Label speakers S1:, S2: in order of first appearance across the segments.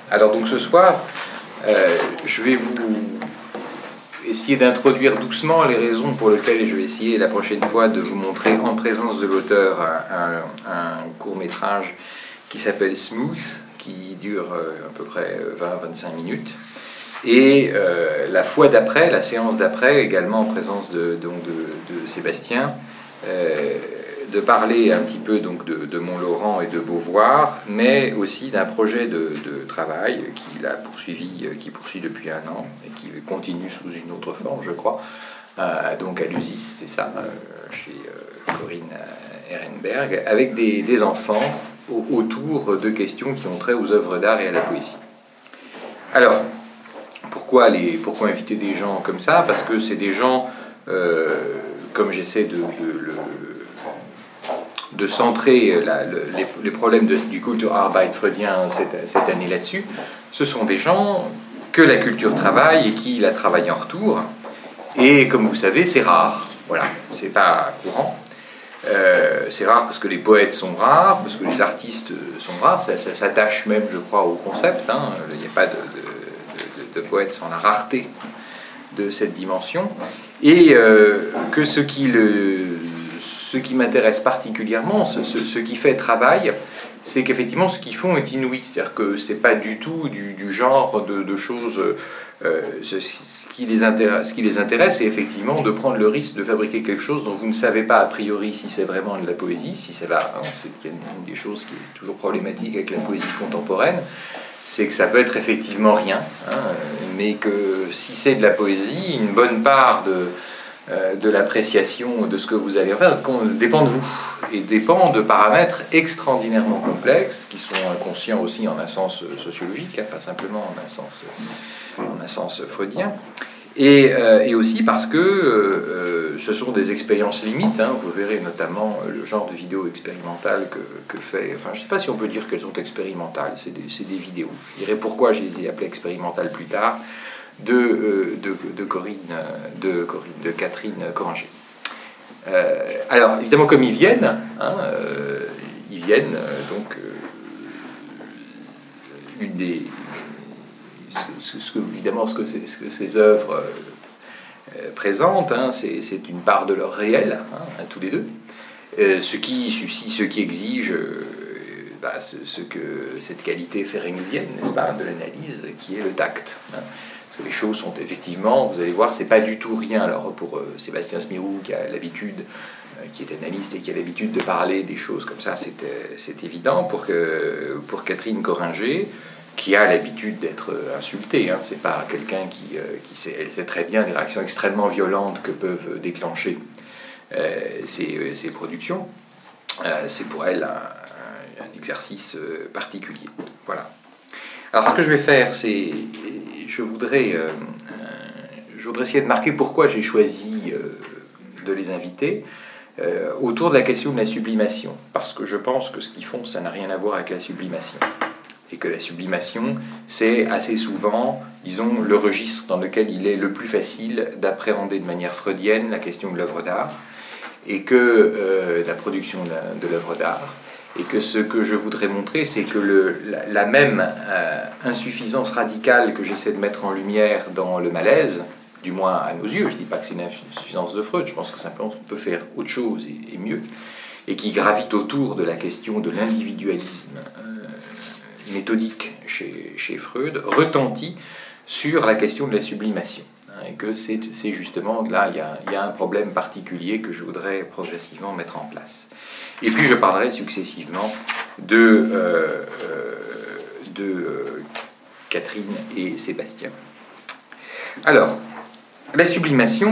S1: Alors donc ce soir, je vais vous essayer d'introduire doucement les raisons pour lesquelles je vais essayer la prochaine fois de vous montrer en présence de l'auteur un court-métrage qui s'appelle Smooth, qui dure à peu près 20-25 minutes. Et la fois d'après, la séance d'après, également en présence de Sébastien, de parler un petit peu donc de Mont-Laurent et de Beauvoir, mais aussi d'un projet de travail qui poursuit depuis un an et qui continue sous une autre forme, je crois, donc à l'USIS, c'est ça, chez Corinne Ehrenberg, avec des enfants autour de questions qui ont trait aux œuvres d'art et à la poésie. Alors, pourquoi inviter des gens comme ça ? Parce que c'est des gens, comme j'essaie de centrer les problèmes du Kulturarbeit freudien cette année là-dessus, ce sont des gens que la culture travaille et qui la travaille en retour. Et comme vous savez, c'est rare. Voilà, c'est pas courant. C'est rare parce que les poètes sont rares, parce que les artistes sont rares. Ça s'attache même, je crois, au concept. Hein. Il n'y a pas de poète sans la rareté de cette dimension. Et que ce qui m'intéresse particulièrement, ce qui fait travail, c'est qu'effectivement ce qu'ils font est inouï. C'est-à-dire que c'est pas du tout du genre de choses. Ce qui les intéresse, c'est effectivement de prendre le risque de fabriquer quelque chose dont vous ne savez pas a priori si c'est vraiment de la poésie, si ça va. Hein, c'est une des choses qui est toujours problématique avec la poésie contemporaine, c'est que ça peut être effectivement rien, hein, mais que si c'est de la poésie, une bonne part de l'appréciation de ce que vous allez faire dépend de vous et dépend de paramètres extraordinairement complexes qui sont inconscients aussi en un sens sociologique, hein, pas simplement en un sens freudien, et aussi parce que ce sont des expériences limites, hein, vous verrez notamment le genre de vidéos expérimentales que fait, enfin je ne sais pas si on peut dire qu'elles sont expérimentales, c'est des vidéos, je dirais pourquoi je les ai appelées expérimentales plus tard, de Catherine Coranger. Alors évidemment comme ils viennent, hein, donc une des évidemment ce que ces œuvres présentent, hein, c'est une part de leur réel, hein, à tous les deux, ce qui exige cette qualité ferencienne, n'est-ce pas, de l'analyse, qui est le tact. Hein. Les choses sont effectivement, vous allez voir, c'est pas du tout rien. Alors pour Sébastien Smirou, qui a l'habitude, qui est analyste et qui a l'habitude de parler des choses comme ça, c'est évident. Pour Catherine Coranger, qui a l'habitude d'être insultée, hein, c'est pas quelqu'un qui sait, elle sait très bien les réactions extrêmement violentes que peuvent déclencher ces productions. C'est pour elle un exercice particulier. Voilà. Alors ce que je vais faire, c'est je voudrais essayer de marquer pourquoi j'ai choisi de les inviter autour de la question de la sublimation, parce que je pense que ce qu'ils font, ça n'a rien à voir avec la sublimation, et que la sublimation, c'est assez souvent, disons, le registre dans lequel il est le plus facile d'appréhender de manière freudienne la question de l'œuvre d'art, et que la production de l'œuvre d'art. Et que ce que je voudrais montrer, c'est que la même insuffisance radicale que j'essaie de mettre en lumière dans le malaise, du moins à nos yeux, je ne dis pas que c'est une insuffisance de Freud, je pense que simplement on peut faire autre chose et mieux, et qui gravite autour de la question de l'individualisme méthodique chez Freud, retentit sur la question de la sublimation. Et que c'est justement, là, il y a un problème particulier que je voudrais progressivement mettre en place. Et puis je parlerai successivement de Catherine et Sébastien. Alors, la sublimation,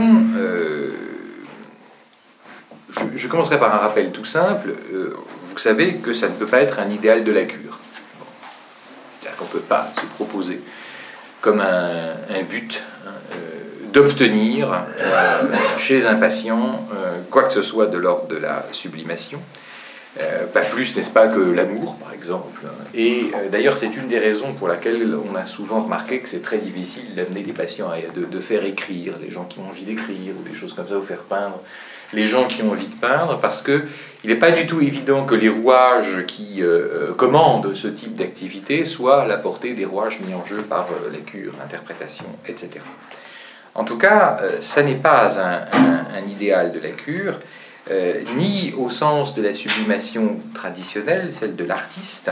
S1: je commencerai par un rappel tout simple. Vous savez que ça ne peut pas être un idéal de la cure. C'est-à-dire qu'on ne peut pas se proposer comme un but d'obtenir chez un patient quoi que ce soit de l'ordre de la sublimation, pas plus, n'est-ce pas, que l'amour, par exemple. Et d'ailleurs, c'est une des raisons pour laquelle on a souvent remarqué que c'est très difficile d'amener les patients de faire écrire, les gens qui ont envie d'écrire, ou des choses comme ça, ou faire peindre. les gens qui ont envie de peindre, parce qu'il n'est pas du tout évident que les rouages qui commandent ce type d'activité soient à la portée des rouages mis en jeu par la cure, l'interprétation, etc. En tout cas, ça n'est pas un idéal de la cure, ni au sens de la sublimation traditionnelle, celle de l'artiste,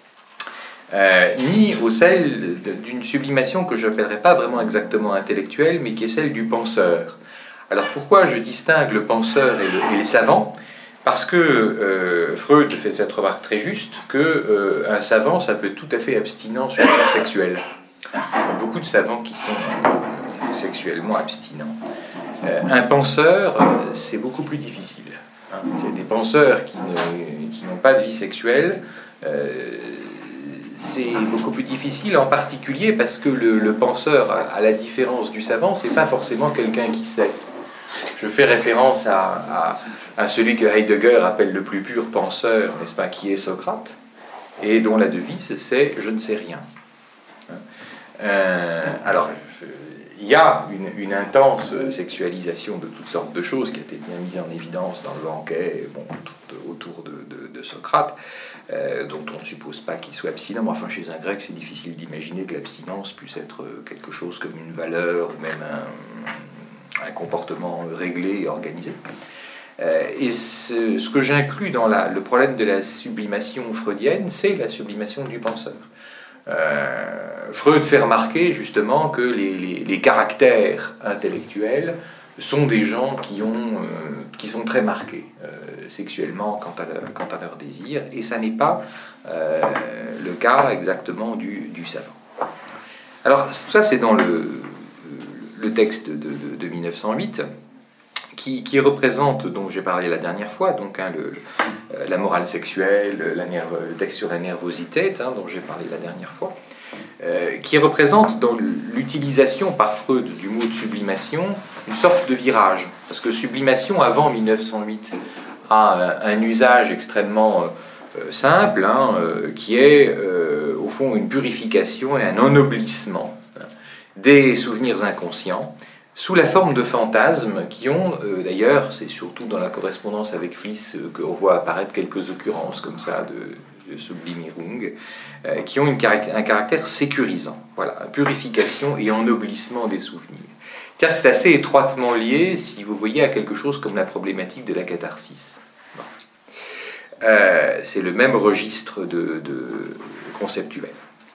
S1: ni au celle d'une sublimation que je n'appellerais pas vraiment exactement intellectuelle, mais qui est celle du penseur. Alors pourquoi je distingue le penseur et le savant ? Parce que Freud fait cette remarque très juste, qu'un savant, ça peut être tout à fait abstinent sur le plan sexuel. Il y a beaucoup de savants qui sont sexuellement abstinents. Un penseur, c'est beaucoup plus difficile. Il y a des penseurs qui n'ont pas de vie sexuelle. C'est beaucoup plus difficile, en particulier parce que le penseur, à la différence du savant, c'est pas forcément quelqu'un qui sait. Je fais référence à celui que Heidegger appelle le plus pur penseur, n'est-ce pas, qui est Socrate, et dont la devise c'est « je ne sais rien ». Alors, il y a une intense sexualisation de toutes sortes de choses qui a été bien mise en évidence dans le banquet, autour de Socrate, dont on ne suppose pas qu'il soit abstinent. Mais enfin, chez un grec, c'est difficile d'imaginer que l'abstinence puisse être quelque chose comme une valeur ou même un comportement réglé et organisé. Et ce que j'inclus dans le problème de la sublimation freudienne, c'est la sublimation du penseur. Freud fait remarquer justement que les caractères intellectuels sont des gens qui sont très marqués sexuellement quant à leur désir, et ça n'est pas le cas exactement du savant. Alors ça c'est dans le texte de 1908 qui représente, dont j'ai parlé la dernière fois, donc la morale sexuelle, le texte sur la nervosité, dont j'ai parlé la dernière fois, qui représente dans l'utilisation par Freud du mot de sublimation une sorte de virage. Parce que sublimation, avant 1908, a un usage extrêmement simple, qui est au fond une purification et un ennoblissement des souvenirs inconscients, sous la forme de fantasmes qui ont, d'ailleurs, c'est surtout dans la correspondance avec Fliss qu'on voit apparaître quelques occurrences comme ça de Sublimierung, qui ont un caractère sécurisant, voilà, purification et ennoblissement des souvenirs. C'est-à-dire que c'est assez étroitement lié, si vous voyez, à quelque chose comme la problématique de la catharsis. Bon. C'est le même registre de conceptuel.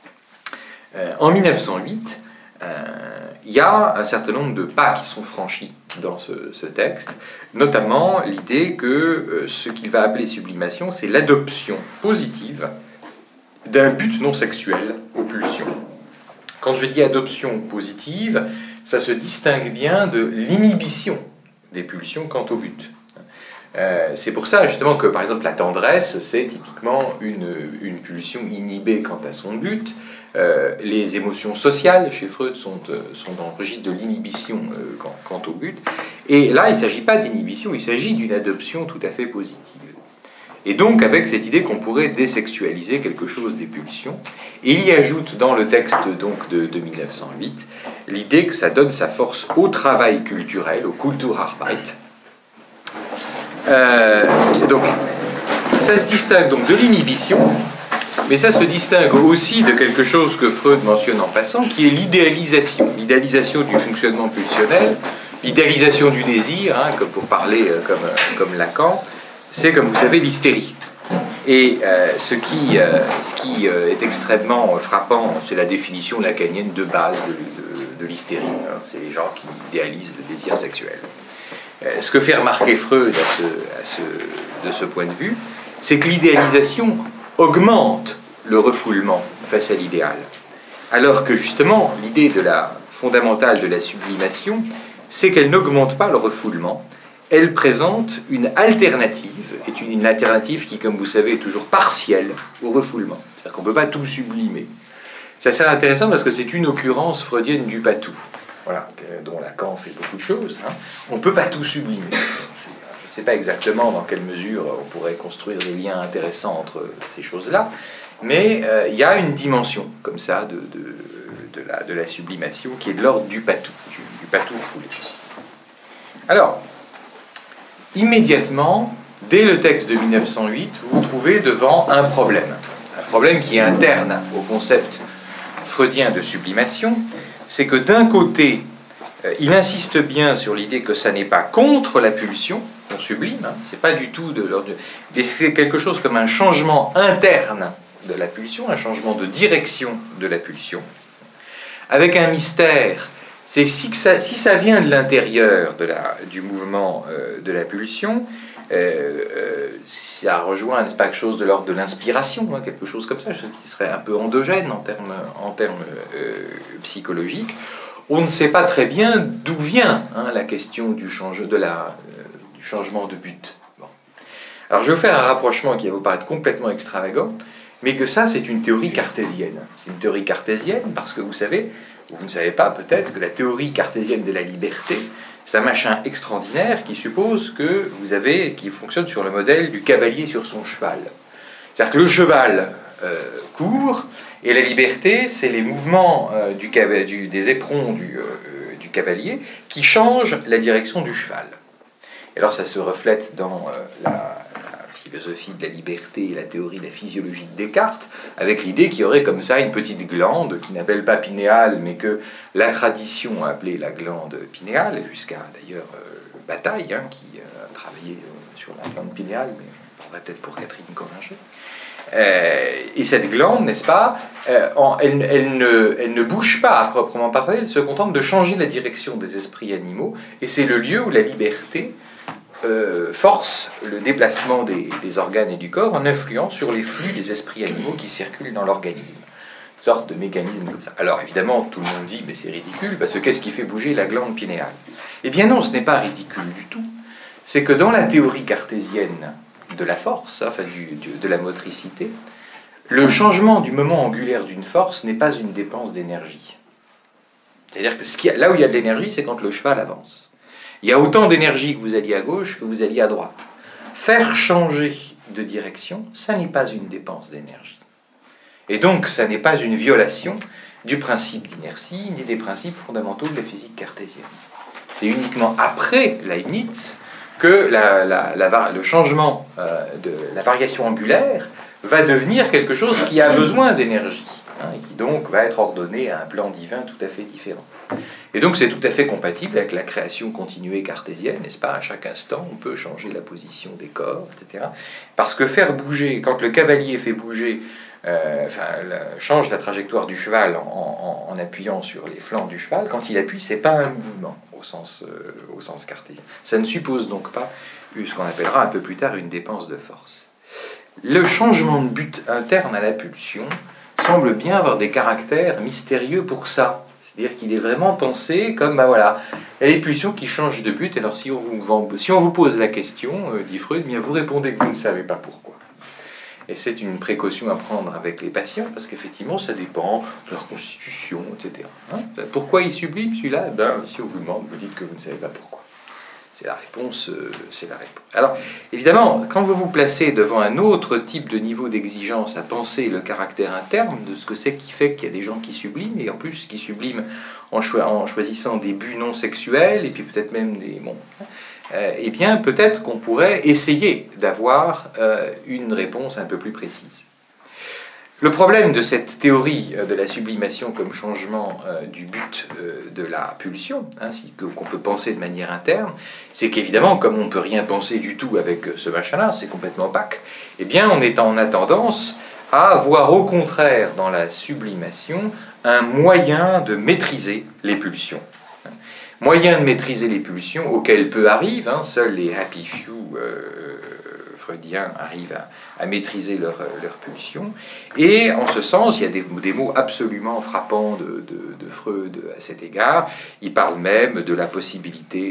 S1: En 1908, il y a un certain nombre de pas qui sont franchis dans ce texte, notamment l'idée que ce qu'il va appeler sublimation, c'est l'adoption positive d'un but non sexuel aux pulsions. Quand je dis adoption positive, ça se distingue bien de l'inhibition des pulsions quant au but. C'est pour ça justement que par exemple la tendresse, c'est typiquement une pulsion inhibée quant à son but. Les émotions sociales chez Freud sont dans le registre de l'inhibition quant au but. Et là, il ne s'agit pas d'inhibition, il s'agit d'une adoption tout à fait positive. Et donc avec cette idée qu'on pourrait désexualiser quelque chose des pulsions. Et il y ajoute dans le texte donc, de 1908 l'idée que ça donne sa force au travail culturel, au Kulturarbeit. Donc ça se distingue donc de l'inhibition, mais ça se distingue aussi de quelque chose que Freud mentionne en passant, qui est l'idéalisation du fonctionnement pulsionnel, l'idéalisation du désir, comme pour parler comme Lacan, c'est, comme vous savez, l'hystérie. Et ce qui est extrêmement frappant, c'est la définition lacanienne de base de l'hystérie. C'est les gens qui idéalisent le désir sexuel. Ce que fait remarquer Freud de ce point de vue, c'est que l'idéalisation augmente le refoulement face à l'idéal. Alors que justement, l'idée fondamentale de la sublimation, c'est qu'elle n'augmente pas le refoulement, elle présente une alternative, et une alternative qui, comme vous savez, est toujours partielle au refoulement. C'est-à-dire qu'on ne peut pas tout sublimer. C'est assez intéressant parce que c'est une occurrence freudienne du pas-tout, voilà, dont Lacan fait beaucoup de choses. On ne peut pas tout sublimer. Je ne sais pas exactement dans quelle mesure on pourrait construire des liens intéressants entre ces choses-là, mais il y a une dimension comme ça de la sublimation qui est de l'ordre du pas-tout, du pas-tout refoulé. Alors, immédiatement, dès le texte de 1908, vous vous trouvez devant un problème. Un problème qui est interne au concept freudien de sublimation, c'est que d'un côté, il insiste bien sur l'idée que ça n'est pas contre la pulsion qu'on sublime, hein, c'est pas du tout c'est quelque chose comme un changement interne de la pulsion, un changement de direction de la pulsion, avec un mystère. C'est si ça vient de l'intérieur du mouvement de la pulsion, ça rejoint, n'est-ce pas, quelque chose de l'ordre de l'inspiration, hein, quelque chose comme ça, chose qui serait un peu endogène en termes psychologiques. On ne sait pas très bien d'où vient, hein, la question du changement de but. Bon. Alors je vais vous faire un rapprochement qui va vous paraître complètement extravagant, mais que ça, c'est une théorie cartésienne. C'est une théorie cartésienne parce que vous savez, ou vous ne savez pas peut-être, que la théorie cartésienne de la liberté, c'est un machin extraordinaire qui suppose qui fonctionne sur le modèle du cavalier sur son cheval. C'est-à-dire que le cheval court, et la liberté, c'est les mouvements des éperons du cavalier qui changent la direction du cheval. Et alors ça se reflète dans la philosophie de la liberté et la théorie de la physiologie de Descartes, avec l'idée qu'il y aurait comme ça une petite glande qui n'appelle pas pinéale, mais que la tradition a appelée la glande pinéale, jusqu'à d'ailleurs Bataille, hein, qui a travaillé sur la glande pinéale, mais on parlerait peut-être pour Catherine Comminger. Et cette glande, n'est-ce pas, elle ne bouge pas à proprement parler, elle se contente de changer la direction des esprits animaux, et c'est le lieu où la liberté force le déplacement des organes et du corps en influant sur les flux des esprits animaux qui circulent dans l'organisme. Une sorte de mécanisme comme ça. Alors évidemment, tout le monde dit, mais c'est ridicule, parce que qu'est-ce qui fait bouger la glande pinéale? Eh bien non, ce n'est pas ridicule du tout. C'est que dans la théorie cartésienne de la force, enfin de la motricité, le changement du moment angulaire d'une force n'est pas une dépense d'énergie. C'est-à-dire que là où il y a de l'énergie, c'est quand le cheval avance. Il y a autant d'énergie que vous alliez à gauche que vous alliez à droite. Faire changer de direction, ça n'est pas une dépense d'énergie. Et donc, ça n'est pas une violation du principe d'inertie, ni des principes fondamentaux de la physique cartésienne. C'est uniquement après Leibniz que le changement de la variation angulaire va devenir quelque chose qui a besoin d'énergie, hein, et qui donc va être ordonné à un plan divin tout à fait différent. Et donc c'est tout à fait compatible avec la création continuée cartésienne, n'est-ce pas? À chaque instant, on peut changer la position des corps, etc. Parce que faire bouger, quand le cavalier fait bouger, change la trajectoire du cheval en appuyant sur les flancs du cheval, quand il appuie, c'est pas un mouvement au sens cartésien. Ça ne suppose donc pas ce qu'on appellera un peu plus tard une dépense de force. Le changement de but interne à la pulsion semble bien avoir des caractères mystérieux pour ça. C'est-à-dire qu'il est vraiment pensé comme, il y a les pulsions qui changent de but, alors si on vous pose la question, dit Freud, bien vous répondez que vous ne savez pas pourquoi. Et c'est une précaution à prendre avec les patients, parce qu'effectivement, ça dépend de leur constitution, etc. Hein? Pourquoi il sublime celui-là? Si on vous demande, vous dites que vous ne savez pas pourquoi. C'est la réponse, Alors, évidemment, quand vous vous placez devant un autre type de niveau d'exigence à penser le caractère interne de ce que c'est qui fait qu'il y a des gens qui subliment, et en plus qui subliment en choisissant des buts non sexuels, et puis peut-être même des... eh bien, peut-être qu'on pourrait essayer d'avoir une réponse un peu plus précise. Le problème de cette théorie de la sublimation comme changement du but de la pulsion, ainsi qu'on peut penser de manière interne, c'est qu'évidemment, comme on ne peut rien penser du tout avec ce machin-là, c'est complètement opaque, eh bien, on a tendance à voir au contraire dans la sublimation un moyen de maîtriser les pulsions. Moyen de maîtriser les pulsions auxquelles peu arrivent, seuls les happy few freudiens arrivent à maîtriser leurs pulsions. Et en ce sens, il y a des mots absolument frappants de Freud à cet égard. Il parle même de la possibilité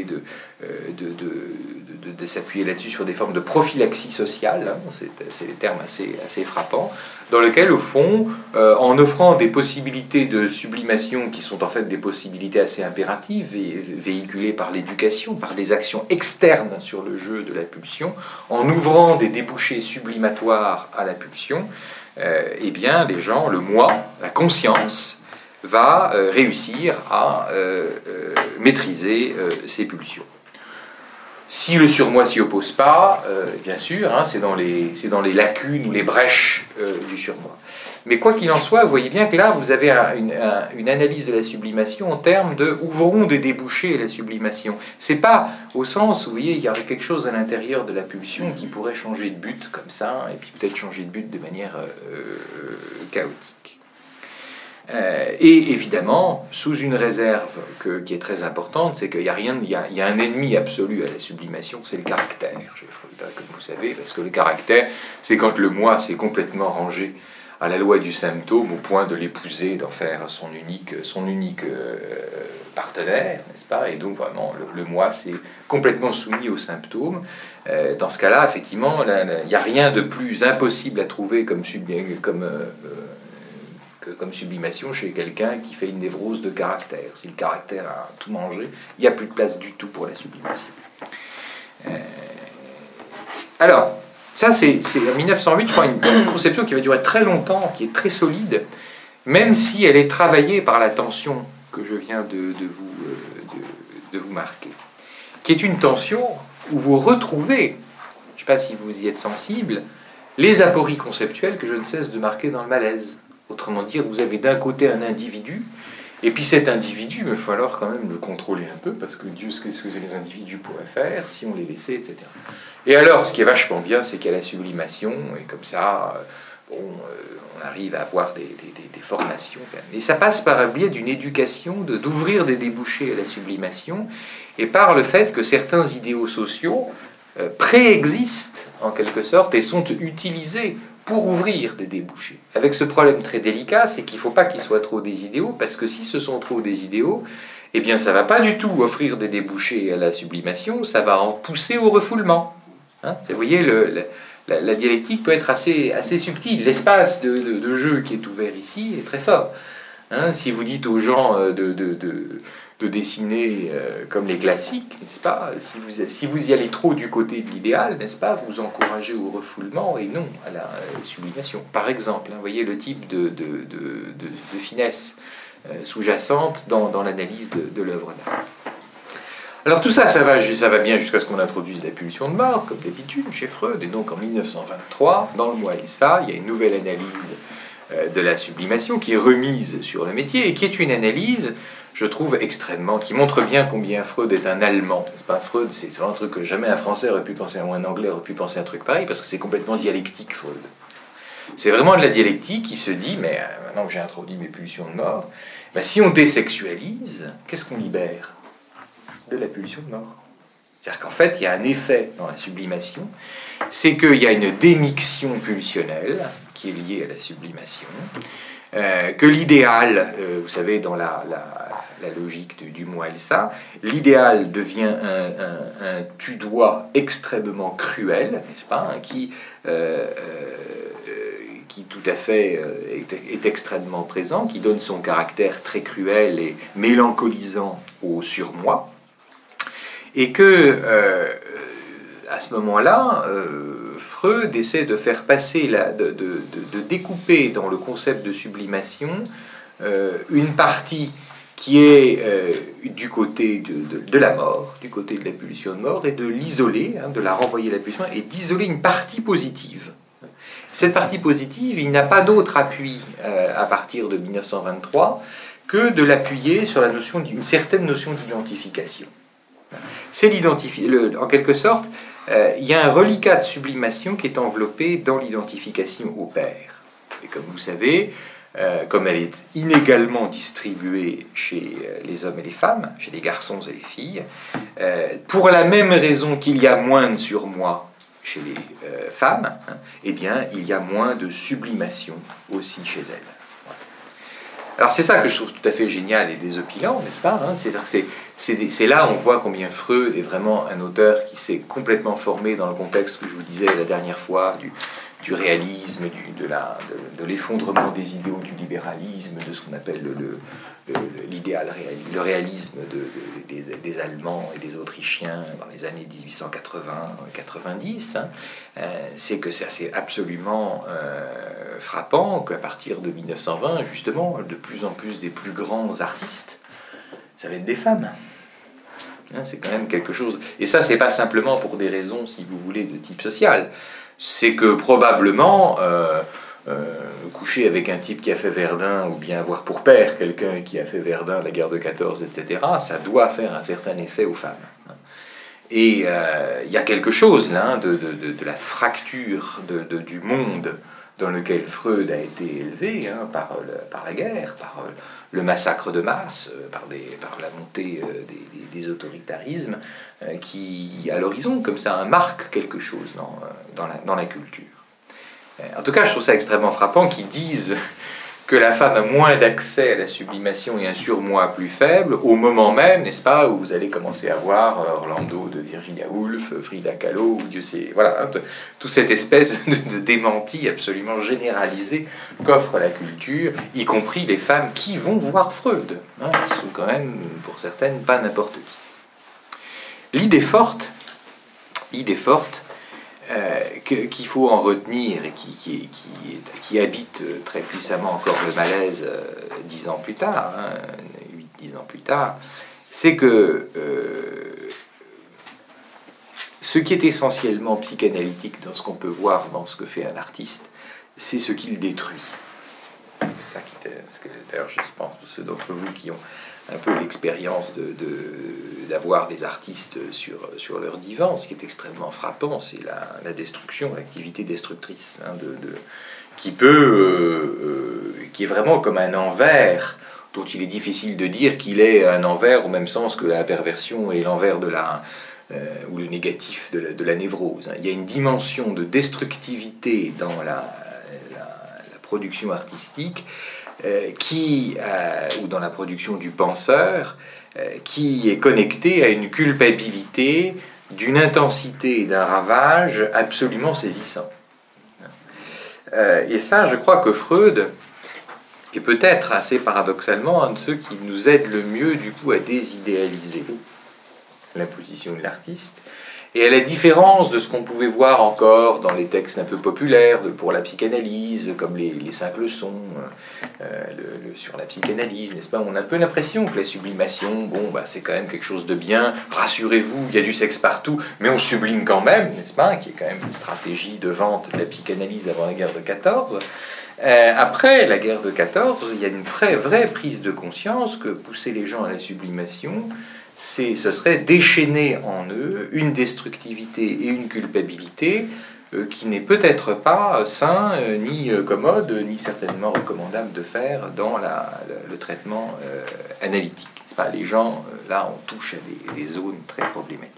S1: de s'appuyer là-dessus sur des formes de prophylaxie sociale, c'est des termes assez frappants, dans lesquels, au fond, en offrant des possibilités de sublimation qui sont en fait des possibilités assez impératives, véhiculées par l'éducation, par des actions externes sur le jeu de la pulsion, en ouvrant des débouchés sublimatoires à la pulsion, eh bien, les gens, le moi, la conscience, va réussir à maîtriser ces pulsions. Si le surmoi s'y oppose pas, bien sûr, hein, c'est dans les lacunes ou les brèches du surmoi. Mais quoi qu'il en soit, vous voyez bien que là, vous avez une analyse de la sublimation en termes de ouvrons des débouchés à la sublimation. C'est pas au sens où, vous voyez, il y aurait quelque chose à l'intérieur de la pulsion qui pourrait changer de but comme ça, et puis peut-être changer de but de manière chaotique. Et évidemment, sous une réserve qui est très importante, c'est qu'il y a un ennemi absolu à la sublimation, c'est le caractère, comme vous savez, parce que le caractère, c'est quand le moi s'est complètement rangé à la loi du symptôme au point de l'épouser, d'en faire son unique partenaire, n'est-ce pas? Et donc vraiment, le moi s'est complètement soumis au symptôme. Dans ce cas-là, effectivement, il n'y a rien de plus impossible à trouver comme sublimation chez quelqu'un qui fait une névrose de caractère. Si le caractère a tout mangé, il n'y a plus de place du tout pour la sublimation. Alors, ça c'est en 1908, je crois, une conception qui va durer très longtemps, qui est très solide, même si elle est travaillée par la tension que je viens de vous marquer, qui est une tension où vous retrouvez, je ne sais pas si vous y êtes sensible, les apories conceptuelles que je ne cesse de marquer dans le malaise. Autrement dire, vous avez d'un côté un individu, et puis cet individu, il va falloir quand même le contrôler un peu, parce que Dieu, qu'est-ce que les individus pourraient faire si on les laissait, etc. Et alors, ce qui est vachement bien, c'est qu'il y a la sublimation, et comme ça, on arrive à avoir des formations. Et ça passe par un biais d'une éducation, d'ouvrir des débouchés à la sublimation, et par le fait que certains idéaux sociaux préexistent, en quelque sorte, et sont utilisés pour ouvrir des débouchés. Avec ce problème très délicat, c'est qu'il ne faut pas qu'ils soient trop des idéaux, parce que si ce sont trop des idéaux, eh bien ça ne va pas du tout offrir des débouchés à la sublimation, ça va en pousser au refoulement. Hein, vous voyez, la dialectique peut être assez subtile. L'espace de jeu qui est ouvert ici est très fort. Hein, si vous dites aux gens de dessiner comme les classiques, n'est-ce pas, si vous y allez trop du côté de l'idéal, n'est-ce pas, vous encouragez au refoulement et non à la sublimation. Par exemple, hein, vous voyez le type de finesse sous-jacente dans l'analyse de l'œuvre d'art. Alors tout ça, ça va bien jusqu'à ce qu'on introduise la pulsion de mort, comme d'habitude, chez Freud. Et donc en 1923, dans le Moi et ça, il y a une nouvelle analyse de la sublimation qui est remise sur le métier et qui est une analyse, je trouve, qui montre bien combien Freud est un Allemand. C'est pas Freud, c'est vraiment un truc que jamais un Français aurait pu penser, ou un Anglais aurait pu penser un truc pareil, parce que c'est complètement dialectique, Freud. C'est vraiment de la dialectique qui se dit, mais maintenant que j'ai introduit mes pulsions de mort, ben, si on désexualise, qu'est-ce qu'on libère? De la pulsion de mort. C'est-à-dire qu'en fait, il y a un effet dans la sublimation, c'est qu'il y a une démixion pulsionnelle qui est liée à la sublimation, que l'idéal, vous savez, dans la logique du moi et ça, l'idéal devient un tu-dois extrêmement cruel, n'est-ce pas, hein, qui tout à fait est extrêmement présent, qui donne son caractère très cruel et mélancolisant au surmoi, et que à ce moment-là, Freud essaie de faire passer, de découper dans le concept de sublimation une partie qui est du côté de la mort, du côté de la pulsion de mort, et de l'isoler, hein, de la renvoyer à la pulsion, et d'isoler une partie positive. Cette partie positive, il n'a pas d'autre appui à partir de 1923 que de l'appuyer sur la notion d'une certaine notion d'identification. C'est en quelque sorte, il y a un reliquat de sublimation qui est enveloppé dans l'identification au père. Et comme vous savez, comme elle est inégalement distribuée chez les hommes et les femmes, chez les garçons et les filles, pour la même raison qu'il y a moins de surmoi chez les femmes, hein, eh bien, il y a moins de sublimation aussi chez elles. Alors c'est ça que je trouve tout à fait génial et désopilant, n'est-ce pas, hein, c'est là on voit combien Freud est vraiment un auteur qui s'est complètement formé dans le contexte que je vous disais la dernière fois, du réalisme, de l'effondrement des idéaux du libéralisme, de ce qu'on appelle l'idéal, le réalisme des Allemands et des Autrichiens dans les années 1880-90, hein, c'est que c'est absolument frappant qu'à partir de 1920, justement, de plus en plus des plus grands artistes, ça va être des femmes. C'est quand même quelque chose. Et ça, c'est pas simplement pour des raisons, si vous voulez, de type social. C'est que probablement, coucher avec un type qui a fait Verdun, ou bien avoir pour père quelqu'un qui a fait Verdun, la guerre de 14, etc., ça doit faire un certain effet aux femmes. Et il y a quelque chose là, de la fracture du monde dans lequel Freud a été élevé, par la guerre, par le massacre de masse, par la montée des autoritarismes, qui, à l'horizon, comme ça, marque quelque chose dans la culture. En tout cas, je trouve ça extrêmement frappant qu'ils disent que la femme a moins d'accès à la sublimation et un surmoi plus faible, au moment même, n'est-ce pas, où vous allez commencer à voir Orlando de Virginia Woolf, Frida Kahlo, ou Dieu sait, voilà, toute cette espèce de démenti absolument généralisé qu'offre la culture, y compris les femmes qui vont voir Freud, qui sont quand même, pour certaines, pas n'importe qui. L'idée forte, qu'il faut en retenir et qui habite très puissamment encore le malaise 10 ans plus tard, 8-10 ans plus tard, c'est que ce qui est essentiellement psychanalytique dans ce qu'on peut voir dans ce que fait un artiste, c'est ce qu'il détruit. C'est ça qui d'ailleurs, je pense, ceux d'entre vous qui ont un peu l'expérience d'avoir des artistes sur leur divan, ce qui est extrêmement frappant, c'est la destruction, l'activité destructrice, qui est vraiment comme un envers, dont il est difficile de dire qu'il est un envers au même sens que la perversion est l'envers ou le négatif de la névrose. Il y a une dimension de destructivité dans la production artistique, ou dans la production du penseur, qui est connectée à une culpabilité, d'une intensité et d'un ravage absolument saisissant. Et ça, je crois que Freud est peut-être assez paradoxalement un de ceux qui nous aident le mieux du coup à désidéaliser la position de l'artiste. Et à la différence de ce qu'on pouvait voir encore dans les textes un peu populaires pour la psychanalyse, comme les 5 leçons sur la psychanalyse, n'est-ce pas, on a un peu l'impression que la sublimation, c'est quand même quelque chose de bien, rassurez-vous, il y a du sexe partout, mais on sublime quand même, n'est-ce pas, qui est quand même une stratégie de vente de la psychanalyse avant la guerre de 14. Après la guerre de 14, il y a une vraie prise de conscience que pousser les gens à la sublimation, ce serait déchaîner en eux une destructivité et une culpabilité qui n'est peut-être pas sain, ni commode, ni certainement recommandable de faire dans le traitement analytique. Les gens, là, on touche à des zones très problématiques.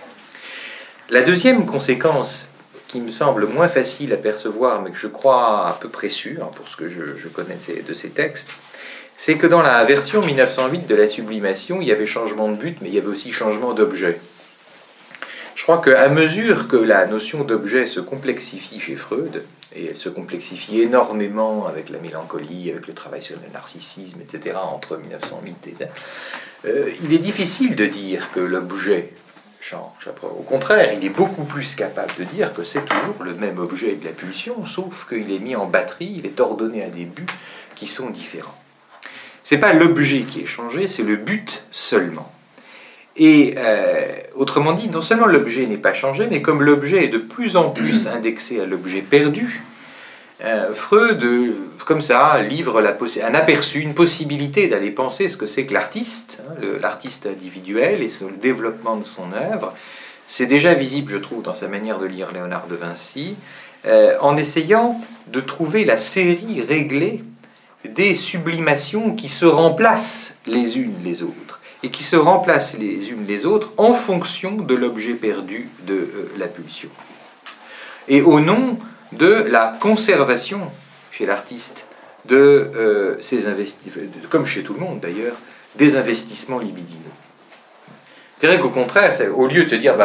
S1: La deuxième conséquence, qui me semble moins facile à percevoir, mais que je crois un peu précieux, pour ce que je connais de ces textes, c'est que dans la version 1908 de la sublimation, il y avait changement de but, mais il y avait aussi changement d'objet. Je crois qu'à mesure que la notion d'objet se complexifie chez Freud, et elle se complexifie énormément avec la mélancolie, avec le travail sur le narcissisme, etc., entre 1908 et... il est difficile de dire que l'objet change. Au contraire, il est beaucoup plus capable de dire que c'est toujours le même objet de la pulsion, sauf qu'il est mis en batterie, il est ordonné à des buts qui sont différents. C'est pas l'objet qui est changé, c'est le but seulement. Et autrement dit, non seulement l'objet n'est pas changé, mais comme l'objet est de plus en plus indexé à l'objet perdu, Freud, comme ça, livre un aperçu, une possibilité d'aller penser ce que c'est que l'artiste, l'artiste individuel et le développement de son œuvre. C'est déjà visible, je trouve, dans sa manière de lire Léonard de Vinci, en essayant de trouver la série réglée des sublimations qui se remplacent les unes les autres, et qui se remplacent les unes les autres en fonction de l'objet perdu de la pulsion. Et au nom de la conservation chez l'artiste de ces investissements, comme chez tout le monde d'ailleurs, des investissements libidineux. C'est vrai qu'au contraire, au lieu de se dire,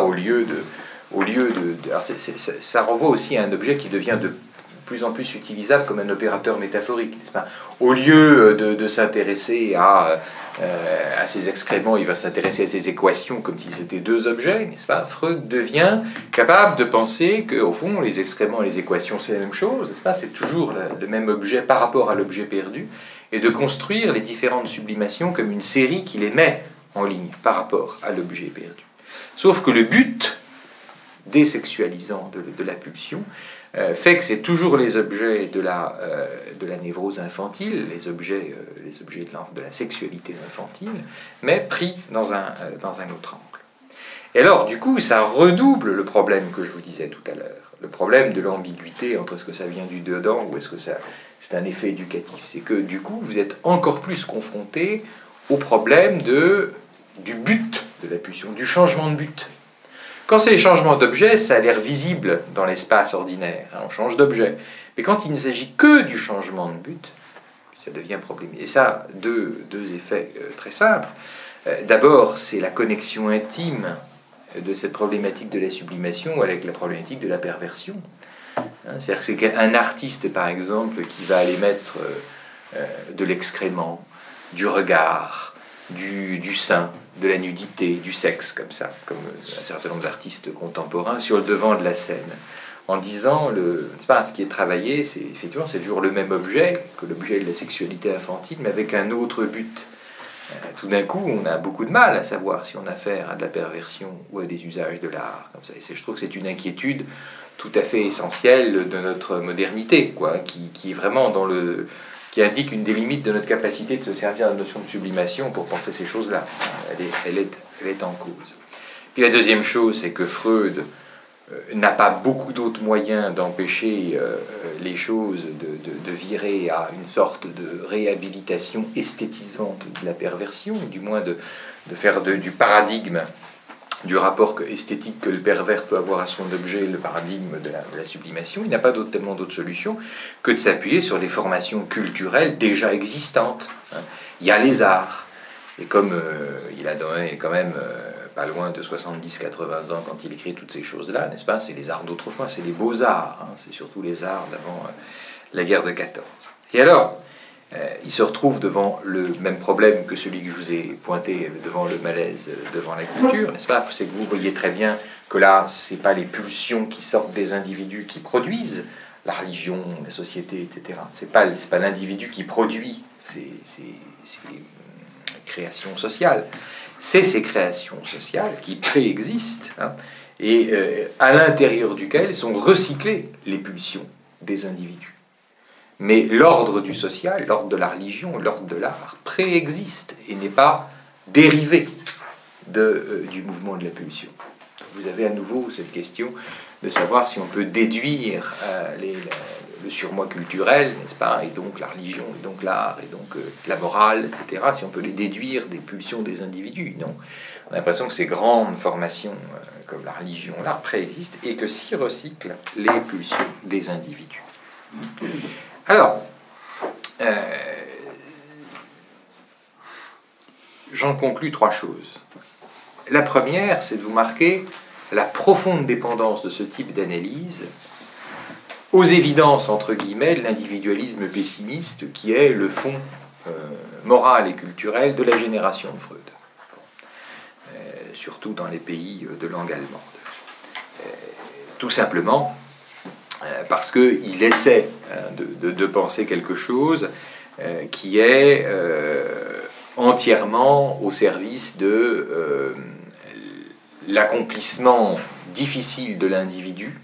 S1: alors ça renvoie aussi à un objet qui devient de plus en plus utilisable comme un opérateur métaphorique, n'est-ce pas ? Au lieu de s'intéresser à ces excréments, il va s'intéresser à ces équations comme si c'était deux objets, n'est-ce pas ? Freud devient capable de penser qu'au fond, les excréments et les équations, c'est la même chose, n'est-ce pas ? C'est toujours le même objet par rapport à l'objet perdu, et de construire les différentes sublimations comme une série qui les met en ligne par rapport à l'objet perdu. Sauf que le but désexualisant de la pulsion fait que c'est toujours les objets de la névrose infantile, les objets de la sexualité infantile, mais pris dans un autre angle. Et alors, du coup, ça redouble le problème que je vous disais tout à l'heure, le problème de l'ambiguïté entre est-ce que ça vient du dedans ou est-ce que c'est un effet éducatif. C'est que, du coup, vous êtes encore plus confronté au problème du but de la pulsion, du changement de but. Quand c'est les changements d'objet, ça a l'air visible dans l'espace ordinaire. On change d'objet. Mais quand il ne s'agit que du changement de but, ça devient problématique. Et ça, deux effets très simples. D'abord, c'est la connexion intime de cette problématique de la sublimation avec la problématique de la perversion. C'est-à-dire que c'est qu'un artiste, par exemple, qui va aller mettre de l'excrément, du regard, du sein, de la nudité, du sexe, comme ça, comme un certain nombre d'artistes contemporains, sur le devant de la scène, en disant, ce qui est travaillé, c'est toujours le même objet que l'objet de la sexualité infantile, mais avec un autre but. Tout d'un coup, on a beaucoup de mal à savoir si on a affaire à de la perversion ou à des usages de l'art, comme ça. Et je trouve que c'est une inquiétude tout à fait essentielle de notre modernité, qui est vraiment qui indique une des limites de notre capacité de se servir de la notion de sublimation pour penser ces choses-là. Elle est en cause. Puis la deuxième chose, c'est que Freud n'a pas beaucoup d'autres moyens d'empêcher les choses de virer à une sorte de réhabilitation esthétisante de la perversion, du moins de faire du paradigme du rapport esthétique que le pervers peut avoir à son objet, le paradigme de la sublimation. Il n'a pas tellement d'autres solutions que de s'appuyer sur des formations culturelles déjà existantes. Il y a les arts, et comme il a donné quand même pas loin de 70-80 ans quand il écrit toutes ces choses-là, n'est-ce pas? C'est les arts d'autrefois, c'est les beaux-arts, c'est surtout les arts d'avant la guerre de 14. Et alors, il se retrouve devant le même problème que celui que je vous ai pointé devant le malaise, devant la culture, n'est-ce pas? C'est que vous voyez très bien que là, ce n'est pas les pulsions qui sortent des individus qui produisent la religion, la société, etc. C'est pas l'individu qui produit ces créations sociales. C'est ces créations sociales qui préexistent, et à l'intérieur duquel sont recyclées les pulsions des individus. Mais l'ordre du social, l'ordre de la religion, l'ordre de l'art préexiste et n'est pas dérivé du mouvement de la pulsion. Vous avez à nouveau cette question de savoir si on peut déduire le surmoi culturel, n'est-ce pas, et donc la religion, et donc l'art, et donc la morale, etc., si on peut les déduire des pulsions des individus. Non. On a l'impression que ces grandes formations, comme la religion, l'art, préexistent, et que s'y recyclent les pulsions des individus. Alors, j'en conclus 3 choses. La première, c'est de vous marquer la profonde dépendance de ce type d'analyse aux évidences, entre guillemets, de l'individualisme pessimiste qui est le fond moral et culturel de la génération de Freud, surtout dans les pays de langue allemande. Tout simplement parce qu'il essaie de penser quelque chose qui est entièrement au service de l'accomplissement difficile de l'individu,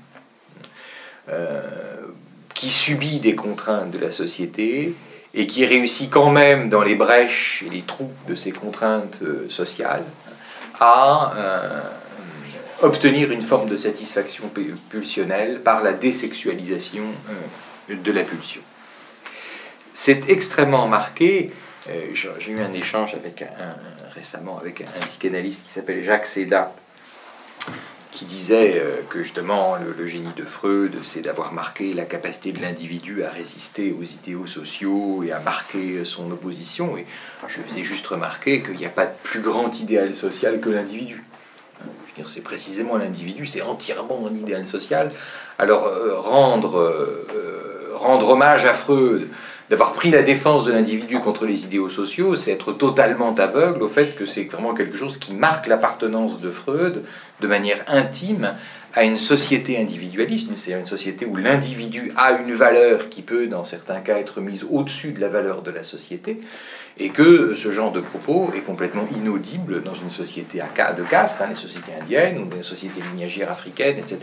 S1: qui subit des contraintes de la société et qui réussit quand même dans les brèches et les trous de ces contraintes sociales à obtenir une forme de satisfaction pulsionnelle par la désexualisation de la pulsion. C'est extrêmement marqué. J'ai eu un échange récemment avec un psychanalyste qui s'appelle Jacques Sédat, qui disait que justement le génie de Freud, c'est d'avoir marqué la capacité de l'individu à résister aux idéaux sociaux et à marquer son opposition. Et je faisais juste remarquer qu'il n'y a pas de plus grand idéal social que l'individu. C'est précisément l'individu, c'est entièrement un idéal social. Alors rendre hommage à Freud, d'avoir pris la défense de l'individu contre les idéaux sociaux, c'est être totalement aveugle au fait que c'est vraiment quelque chose qui marque l'appartenance de Freud de manière intime à une société individualiste, c'est-à-dire une société où l'individu a une valeur qui peut, dans certains cas, être mise au-dessus de la valeur de la société, Et que ce genre de propos est complètement inaudible dans une société de caste, les sociétés indiennes ou des sociétés lignagères africaines, etc.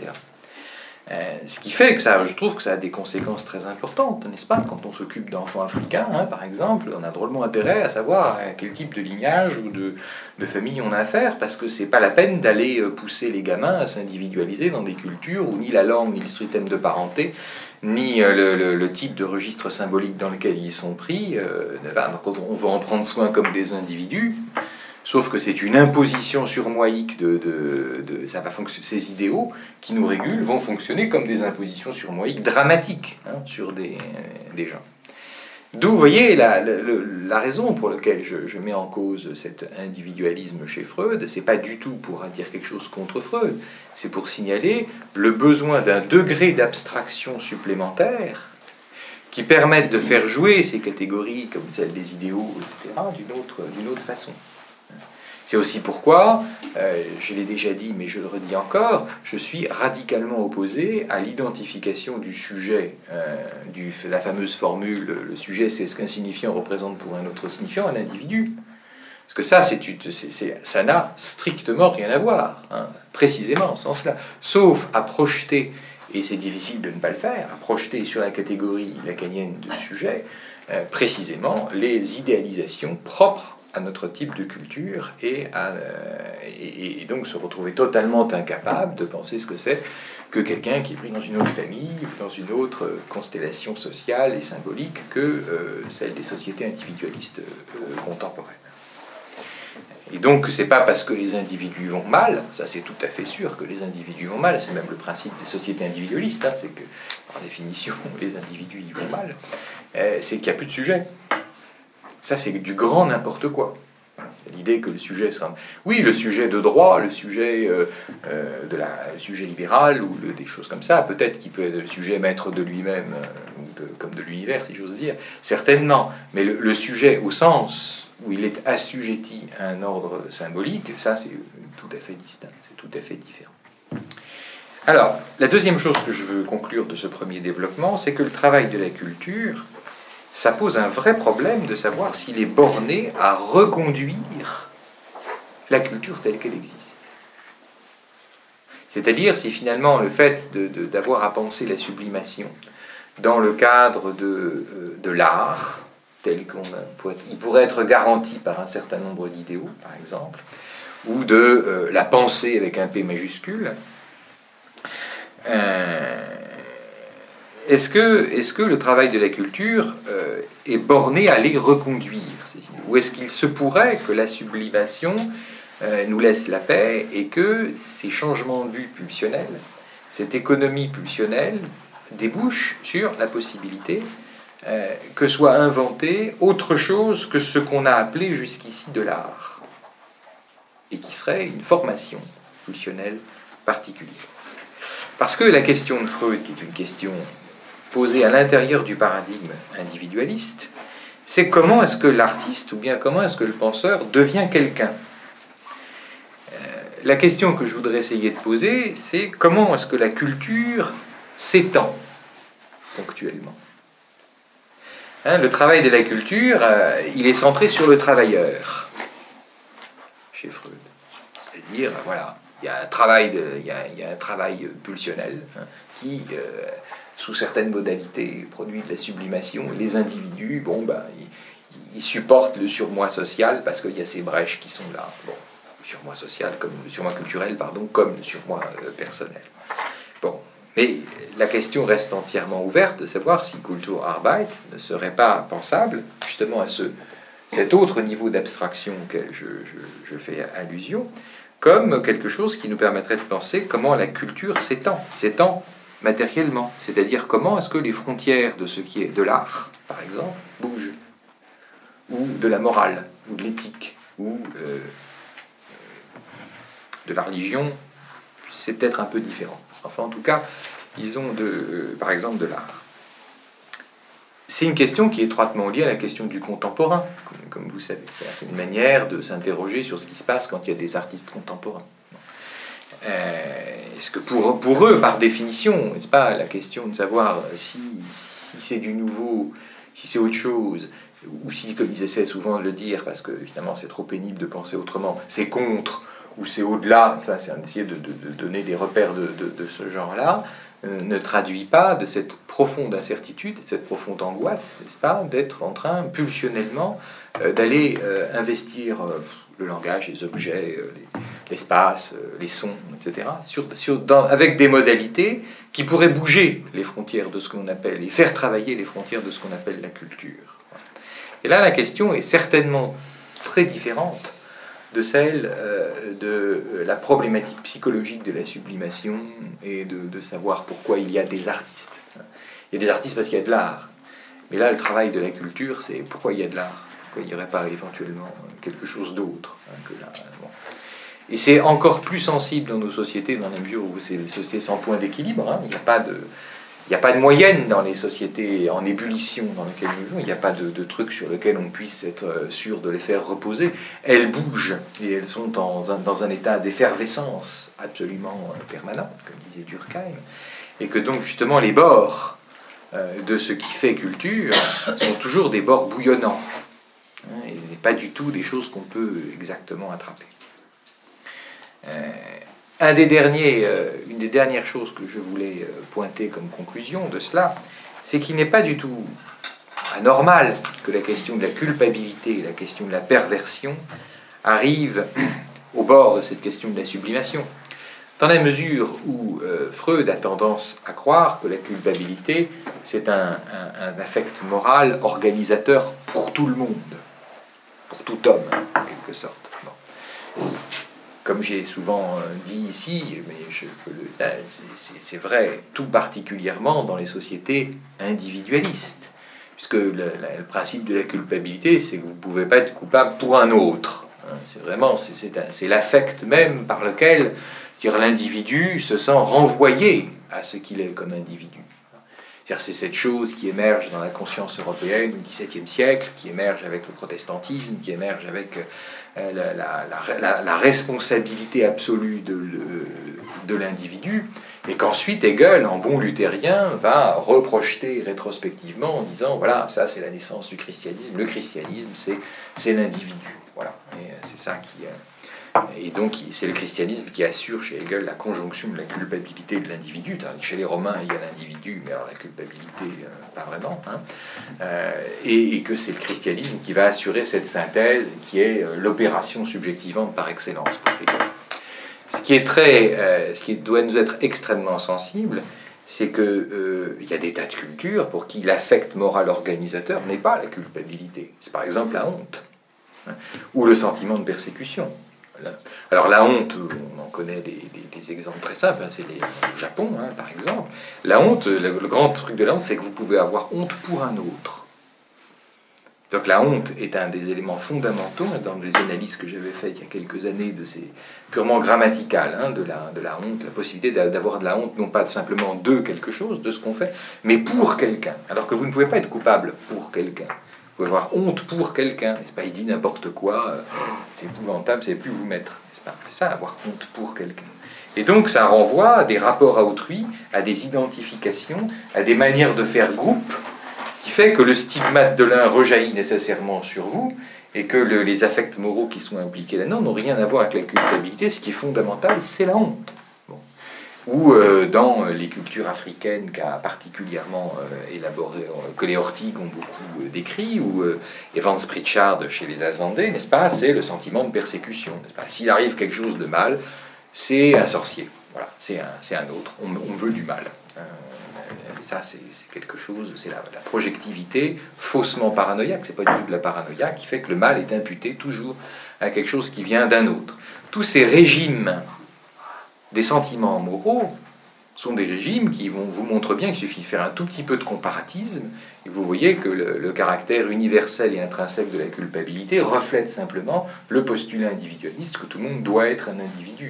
S1: Ce qui fait que je trouve que ça a des conséquences très importantes, n'est-ce pas? Quand on s'occupe d'enfants africains, par exemple, on a drôlement intérêt à savoir à quel type de lignage ou de famille on a affaire, parce que c'est pas la peine d'aller pousser les gamins à s'individualiser dans des cultures où ni la langue, ni le système de parenté, ni le type de registre symbolique dans lequel ils sont pris, quand on veut en prendre soin comme des individus. Sauf que c'est une imposition surmoïque ça va ces idéaux qui nous régulent vont fonctionner comme des impositions surmoïques dramatiques sur des gens. D'où, vous voyez, la raison pour laquelle je mets en cause cet individualisme chez Freud, c'est pas du tout pour dire quelque chose contre Freud, c'est pour signaler le besoin d'un degré d'abstraction supplémentaire qui permette de faire jouer ces catégories comme celle des idéaux, etc., d'une autre façon. C'est aussi pourquoi, je l'ai déjà dit, mais je le redis encore, je suis radicalement opposé à l'identification du sujet, la fameuse formule, le sujet c'est ce qu'un signifiant représente pour un autre signifiant, un individu. Parce que ça n'a strictement rien à voir, précisément en ce sens-là, sauf à projeter, et c'est difficile de ne pas le faire, à projeter sur la catégorie lacanienne de sujet, précisément les idéalisations propres à notre type de culture et donc se retrouver totalement incapable de penser ce que c'est que quelqu'un qui est pris dans une autre famille ou dans une autre constellation sociale et symbolique que celle des sociétés individualistes contemporaines. Et donc c'est pas parce que les individus vont mal, ça c'est tout à fait sûr que les individus vont mal, c'est même le principe des sociétés individualistes, c'est que par définition les individus y vont mal, c'est qu'il n'y a plus de sujet. Ça, c'est du grand n'importe quoi. L'idée que le sujet sera... Oui, le sujet de droit, le sujet, le sujet libéral, ou des choses comme ça, peut-être qu'il peut être le sujet maître de lui-même, comme de l'univers, si j'ose dire, certainement. Mais le sujet, au sens où il est assujetti à un ordre symbolique, ça, c'est tout à fait distinct, c'est tout à fait différent. Alors, la deuxième chose que je veux conclure de ce premier développement, c'est que le travail de la culture... ça pose un vrai problème de savoir s'il est borné à reconduire la culture telle qu'elle existe. C'est-à-dire si finalement le fait d'avoir à penser la sublimation dans le cadre de l'art, tel il pourrait être garanti par un certain nombre d'idéaux, par exemple, ou de la pensée avec un P majuscule, est-ce que le travail de la culture est borné à les reconduire? Ou est-ce qu'il se pourrait que la sublimation nous laisse la paix et que ces changements de vue pulsionnels, cette économie pulsionnelle, débouche sur la possibilité que soit inventé autre chose que ce qu'on a appelé jusqu'ici de l'art, et qui serait une formation pulsionnelle particulière? Parce que la question de Freud, qui est une question posée à l'intérieur du paradigme individualiste, c'est comment est-ce que l'artiste, ou bien comment est-ce que le penseur devient quelqu'un. La question que je voudrais essayer de poser, c'est comment est-ce que la culture s'étend ponctuellement. Le travail de la culture, il est centré sur le travailleur, chez Freud. C'est-à-dire, voilà, il y a un travail pulsionnel qui... sous certaines modalités, produit de la sublimation. Et les individus, ils supportent le surmoi social parce qu'il y a ces brèches qui sont là. Bon, le surmoi social, comme le surmoi culturel, comme le surmoi personnel. Bon, mais la question reste entièrement ouverte de savoir si Kulturarbeit ne serait pas pensable, justement à cet autre niveau d'abstraction auquel je fais allusion, comme quelque chose qui nous permettrait de penser comment la culture s'étend matériellement, c'est-à-dire comment est-ce que les frontières de ce qui est de l'art, par exemple, bougent, ou de la morale, ou de l'éthique, ou de la religion, c'est peut-être un peu différent. Enfin, en tout cas, disons par exemple de l'art. C'est une question qui est étroitement liée à la question du contemporain, comme vous savez. C'est une manière de s'interroger sur ce qui se passe quand il y a des artistes contemporains. Est-ce que pour eux, par définition, n'est-ce pas, la question de savoir si c'est du nouveau, si c'est autre chose, ou si, comme ils essaient souvent de le dire, parce que évidemment c'est trop pénible de penser autrement, c'est contre, ou c'est au-delà, ça c'est essayer de donner des repères de ce genre-là, ne traduit pas de cette profonde incertitude, de cette profonde angoisse, n'est-ce pas, d'être en train, pulsionnellement, d'aller investir le langage, les objets, l'espace, les sons, etc., avec des modalités qui pourraient bouger les frontières de ce qu'on appelle, et faire travailler les frontières de ce qu'on appelle la culture. Et là, la question est certainement très différente de celle de la problématique psychologique de la sublimation et de savoir pourquoi il y a des artistes. Il y a des artistes parce qu'il y a de l'art. Mais là, le travail de la culture, c'est pourquoi il y a de l'art. Pourquoi il n'y aurait pas éventuellement quelque chose d'autre que là. Bon. Et c'est encore plus sensible dans nos sociétés, dans la mesure où c'est des sociétés sans point d'équilibre. Il n'y a pas de moyenne dans les sociétés en ébullition dans lesquelles nous vivons. Il n'y a pas de truc sur lequel on puisse être sûr de les faire reposer. Elles bougent et elles sont dans un état d'effervescence absolument permanent, comme disait Durkheim. Et que donc justement les bords de ce qui fait culture sont toujours des bords bouillonnants. Et pas du tout des choses qu'on peut exactement attraper. Une des dernières choses que je voulais pointer comme conclusion de cela, c'est qu'il n'est pas du tout anormal que la question de la culpabilité et la question de la perversion arrivent au bord de cette question de la sublimation, dans la mesure où Freud a tendance à croire que la culpabilité, c'est un affect moral organisateur pour tout le monde, pour tout homme, en quelque sorte. Bon. Comme j'ai souvent dit ici, mais c'est vrai tout particulièrement dans les sociétés individualistes, puisque le principe de la culpabilité, c'est que vous ne pouvez pas être coupable pour un autre. C'est l'affect même par lequel l'individu se sent renvoyé à ce qu'il est comme individu. C'est cette chose qui émerge dans la conscience européenne au XVIIe siècle, qui émerge avec le protestantisme, qui émerge avec la responsabilité absolue de l'individu, et qu'ensuite Hegel, en bon luthérien, va reprojeter rétrospectivement en disant, voilà, ça c'est la naissance du christianisme, le christianisme c'est l'individu. Voilà. Et c'est ça qui... Et donc, c'est le christianisme qui assure chez Hegel la conjonction de la culpabilité de l'individu. Chez les Romains, il y a l'individu, mais alors la culpabilité, pas vraiment. Et que c'est le christianisme qui va assurer cette synthèse, qui est l'opération subjectivante par excellence pour Hegel. Ce qui doit nous être extrêmement sensible, c'est qu'il y a des tas de cultures pour qui l'affect moral organisateur n'est pas la culpabilité. C'est par exemple la honte, ou le sentiment de persécution. Alors la honte, on en connaît des exemples très simples, c'est au Japon par exemple. La honte, le grand truc de la honte, c'est que vous pouvez avoir honte pour un autre. Donc la honte est un des éléments fondamentaux dans les analyses que j'avais faites il y a quelques années, purement grammaticales, de la honte, la possibilité d'avoir de la honte, non pas simplement de quelque chose, de ce qu'on fait, mais pour quelqu'un. Alors que vous ne pouvez pas être coupable pour quelqu'un. Vous pouvez avoir honte pour quelqu'un. C'est pas, il dit n'importe quoi, c'est épouvantable, c'est plus où vous mettre. C'est ça, avoir honte pour quelqu'un. Et donc ça renvoie à des rapports à autrui, à des identifications, à des manières de faire groupe, qui fait que le stigmate de l'un rejaillit nécessairement sur vous, et que les affects moraux qui sont impliqués là-dedans n'ont rien à voir avec la culpabilité. Ce qui est fondamental, c'est la honte. Ou dans les cultures africaines qu'a particulièrement élaboré, que les Ortigue ont beaucoup décrit, ou Evans Pritchard chez les Azandais, n'est-ce pas, c'est le sentiment de persécution. N'est-ce pas, s'il arrive quelque chose de mal, c'est un sorcier. Voilà, c'est un autre. On veut du mal. Ça, c'est quelque chose, c'est la projectivité faussement paranoïaque, c'est pas du tout de la paranoïa, qui fait que le mal est imputé toujours à quelque chose qui vient d'un autre. Tous ces régimes des sentiments moraux sont des régimes qui vous montrent bien qu'il suffit de faire un tout petit peu de comparatisme et vous voyez que le caractère universel et intrinsèque de la culpabilité reflète simplement le postulat individualiste que tout le monde doit être un individu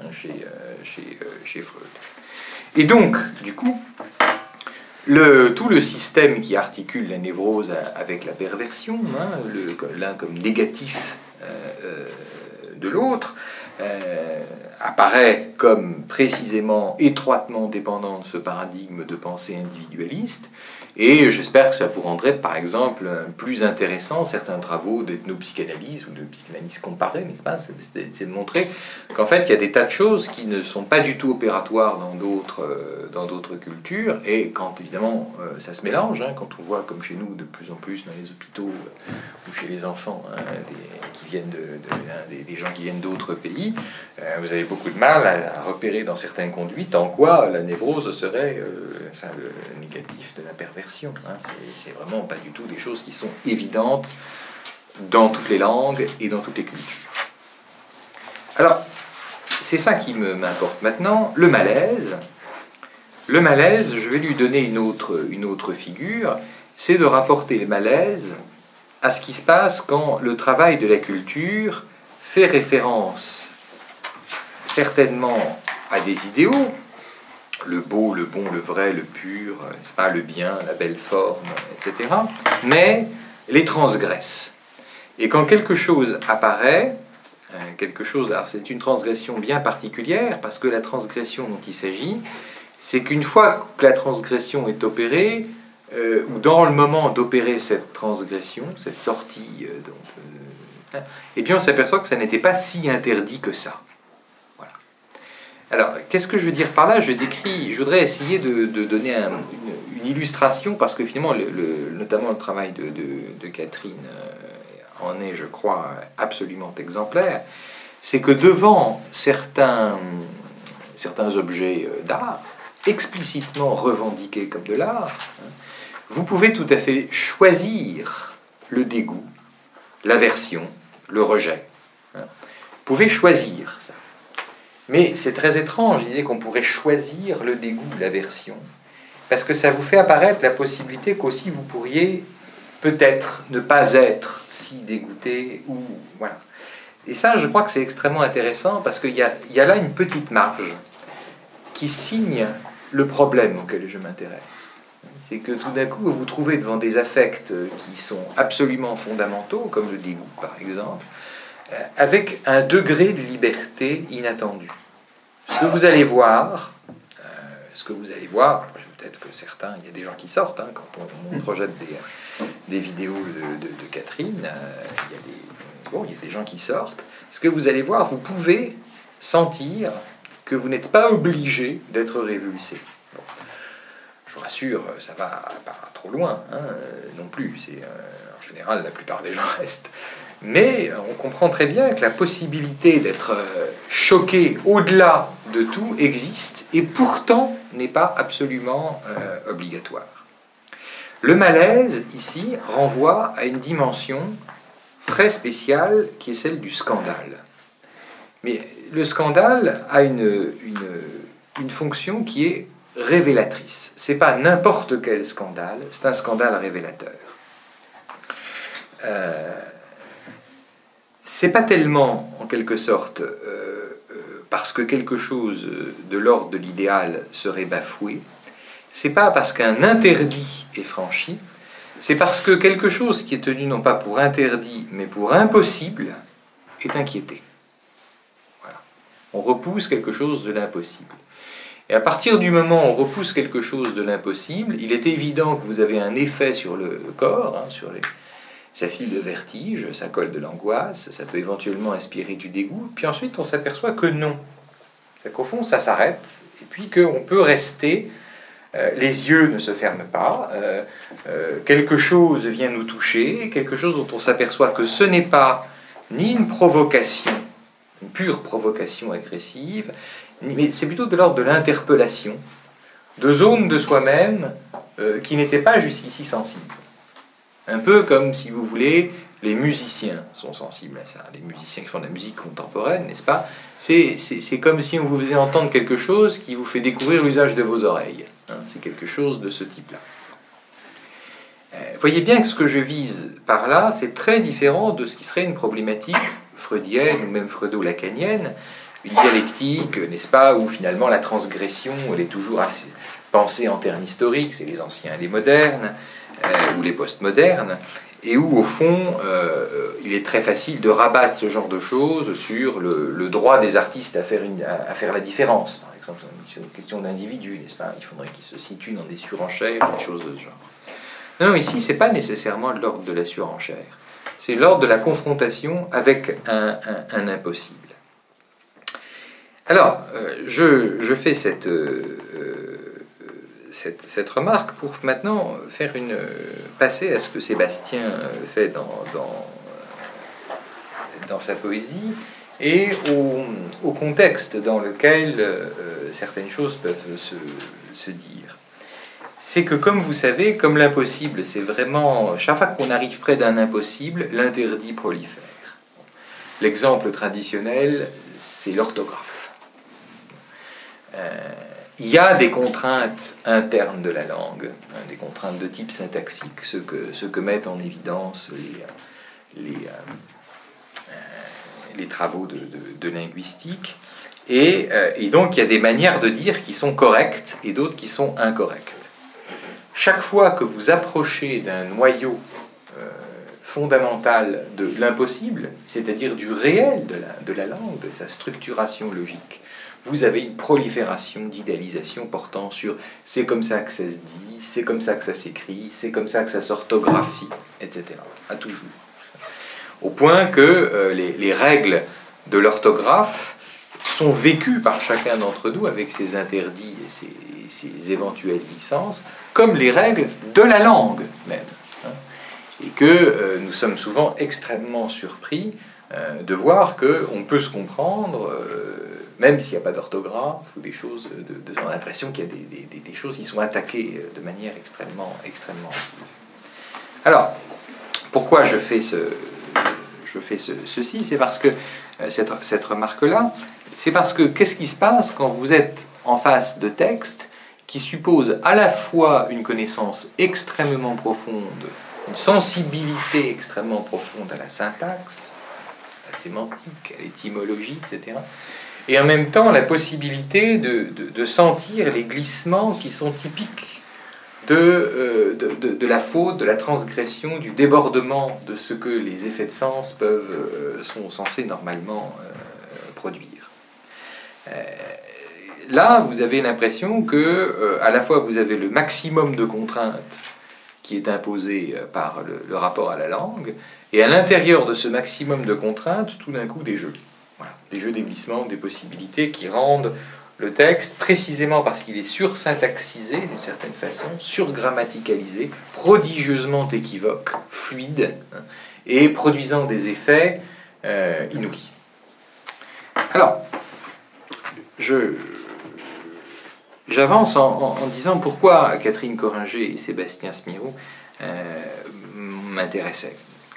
S1: chez Freud. Et donc, du coup, tout le système qui articule la névrose avec la perversion, l'un comme négatif de l'autre, apparaît comme précisément étroitement dépendant de ce paradigme de pensée individualiste, et j'espère que ça vous rendrait par exemple plus intéressant certains travaux d'ethnopsychanalyse ou de psychanalyse comparée, n'est-ce pas? C'est de montrer qu'en fait il y a des tas de choses qui ne sont pas du tout opératoires dans d'autres cultures, et quand évidemment ça se mélange, hein, quand on voit comme chez nous de plus en plus dans les hôpitaux ou chez les enfants des gens qui viennent d'autres pays, vous avez beaucoup de mal à repérer dans certaines conduites en quoi la névrose serait le négatif de la perversion. Hein. C'est vraiment pas du tout des choses qui sont évidentes dans toutes les langues et dans toutes les cultures. Alors, c'est ça qui m'importe maintenant, le malaise. Le malaise, je vais lui donner une autre figure, c'est de rapporter le malaise à ce qui se passe quand le travail de la culture fait référence certainement à des idéaux, le beau, le bon, le vrai, le pur, n'est-ce pas, le bien, la belle forme, etc., mais les transgresse. Et quand quelque chose apparaît, alors c'est une transgression bien particulière, parce que la transgression dont il s'agit, c'est qu'une fois que la transgression est opérée, ou dans le moment d'opérer cette transgression, cette sortie, eh bien on s'aperçoit que ça n'était pas si interdit que ça. Voilà. Alors, qu'est-ce que je veux dire par là? Je voudrais essayer de donner une illustration, parce que finalement, notamment le travail de Catherine en est, je crois, absolument exemplaire. C'est que devant certains objets d'art, explicitement revendiqués comme de l'art, vous pouvez tout à fait choisir le dégoût, l'aversion, le rejet. Vous pouvez choisir ça. Mais c'est très étrange l'idée qu'on pourrait choisir le dégoût, l'aversion, parce que ça vous fait apparaître la possibilité qu'aussi vous pourriez peut-être ne pas être si dégoûté, ou voilà. Et ça, je crois que c'est extrêmement intéressant, parce qu'il y a là une petite marge qui signe le problème auquel je m'intéresse. C'est que tout d'un coup, vous vous trouvez devant des affects qui sont absolument fondamentaux, comme le dégoût par exemple, avec un degré de liberté inattendu. Ce que vous allez voir, peut-être que certains, il y a des gens qui sortent, hein, quand on projette des vidéos de Catherine, il y a des gens qui sortent. Ce que vous allez voir, vous pouvez sentir que vous n'êtes pas obligé d'être révulsé. Bon. Je vous rassure, ça va pas trop loin, hein, non plus. En général, la plupart des gens restent. Mais on comprend très bien que la possibilité d'être choqué au-delà de tout existe, et pourtant n'est pas absolument obligatoire. Le malaise, ici, renvoie à une dimension très spéciale qui est celle du scandale. Mais le scandale a une fonction qui est révélatrice. C'est pas n'importe quel scandale, c'est un scandale révélateur. C'est pas tellement, en quelque sorte, parce que quelque chose de l'ordre de l'idéal serait bafoué, c'est pas parce qu'un interdit est franchi, c'est parce que quelque chose qui est tenu non pas pour interdit, mais pour impossible, est inquiété. Voilà. On repousse quelque chose de l'impossible. Et à partir du moment où on repousse quelque chose de l'impossible, il est évident que vous avez un effet sur le corps, hein, ça file le vertige, ça colle de l'angoisse, ça peut éventuellement inspirer du dégoût, puis ensuite on s'aperçoit que non. C'est qu'au fond ça s'arrête, et puis qu'on peut rester, les yeux ne se ferment pas, quelque chose vient nous toucher, quelque chose dont on s'aperçoit que ce n'est pas ni une provocation, une pure provocation agressive, mais c'est plutôt de l'ordre de l'interpellation, de zones de soi-même qui n'étaient pas jusqu'ici sensibles. Un peu comme, si vous voulez, les musiciens sont sensibles à ça. Les musiciens qui font de la musique contemporaine, n'est-ce pas? C'est comme si on vous faisait entendre quelque chose qui vous fait découvrir l'usage de vos oreilles. Hein, c'est quelque chose de ce type-là. Voyez bien que ce que je vise par là, c'est très différent de ce qui serait une problématique freudienne ou même freudo-lacanienne, une dialectique, n'est-ce pas, où finalement la transgression, elle est toujours pensée en termes historiques, c'est les anciens et les modernes, ou les postmodernes, et où, au fond, il est très facile de rabattre ce genre de choses sur le droit des artistes à faire la différence. Par exemple, sur une question d'individu, n'est-ce pas? Il faudrait qu'ils se situent dans des surenchères, des choses de ce genre. Non, ici, ce n'est pas nécessairement de l'ordre de la surenchère. C'est l'ordre de la confrontation avec un impossible. Alors, je fais cette remarque pour maintenant passer à ce que Sébastien fait dans sa poésie et au contexte dans lequel certaines choses peuvent se dire. C'est que, comme vous savez, comme l'impossible, c'est vraiment, chaque fois qu'on arrive près d'un impossible, l'interdit prolifère. L'exemple traditionnel, c'est l'orthographe. Il y a des contraintes internes de la langue, des contraintes de type syntaxique, ce que mettent en évidence les travaux de linguistique. Et donc, il y a des manières de dire qui sont correctes et d'autres qui sont incorrectes. Chaque fois que vous approchez d'un noyau fondamental de l'impossible, c'est-à-dire du réel de la langue, de sa structuration logique, vous avez une prolifération d'idéalisation portant sur c'est comme ça que ça se dit, c'est comme ça que ça s'écrit, c'est comme ça que ça s'orthographie, etc. À toujours. Au point que les règles de l'orthographe sont vécues par chacun d'entre nous avec ses interdits et ses éventuelles licences, comme les règles de la langue même. Et que nous sommes souvent extrêmement surpris de voir qu'on peut se comprendre, même s'il n'y a pas d'orthographe ou des choses, on a l'impression qu'il y a des choses qui sont attaquées de manière extrêmement vive. Alors, pourquoi je fais ceci? C'est parce que cette remarque-là, c'est parce que qu'est-ce qui se passe quand vous êtes en face de textes qui supposent à la fois une connaissance extrêmement profonde, une sensibilité extrêmement profonde à la syntaxe, à la sémantique, à l'étymologie, etc., et en même temps la possibilité de sentir les glissements qui sont typiques de la faute, de la transgression, du débordement de ce que les effets de sens sont censés normalement produire. Là, vous avez l'impression que, à la fois, vous avez le maximum de contraintes qui est imposé par le rapport à la langue, et à l'intérieur de ce maximum de contraintes, tout d'un coup, des jeux. Voilà, des jeux, des glissements, des possibilités qui rendent le texte, précisément parce qu'il est sur-syntaxisé d'une certaine façon, sur-grammaticalisé, prodigieusement équivoque, fluide, et produisant des effets inouïs. Alors, j'avance en disant pourquoi Catherine Coringer et Sébastien Smyrou m'intéressaient.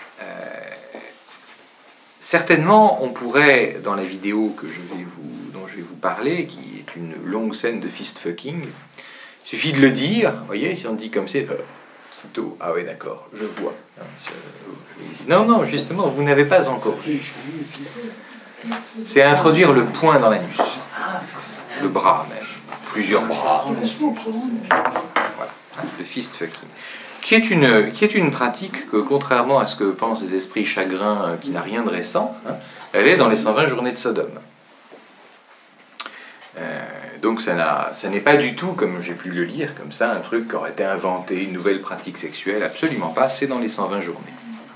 S1: Certainement, on pourrait, dans la vidéo dont je vais vous parler, qui est une longue scène de fist-fucking, il suffit de le dire, vous voyez, si on dit comme c'est tout, ah oui, d'accord, je vois. Non, justement, vous n'avez pas encore vu. C'est introduire le poing dans l'anus, le bras même, plusieurs bras. Voilà, le fist-fucking. Qui est une pratique que, contrairement à ce que pensent les esprits chagrins, qui n'a rien de récent, elle est dans les 120 journées de Sodome. Donc ça n'est pas du tout, comme j'ai pu le lire, comme ça, un truc qui aurait été inventé, une nouvelle pratique sexuelle, absolument pas, c'est dans les 120 journées.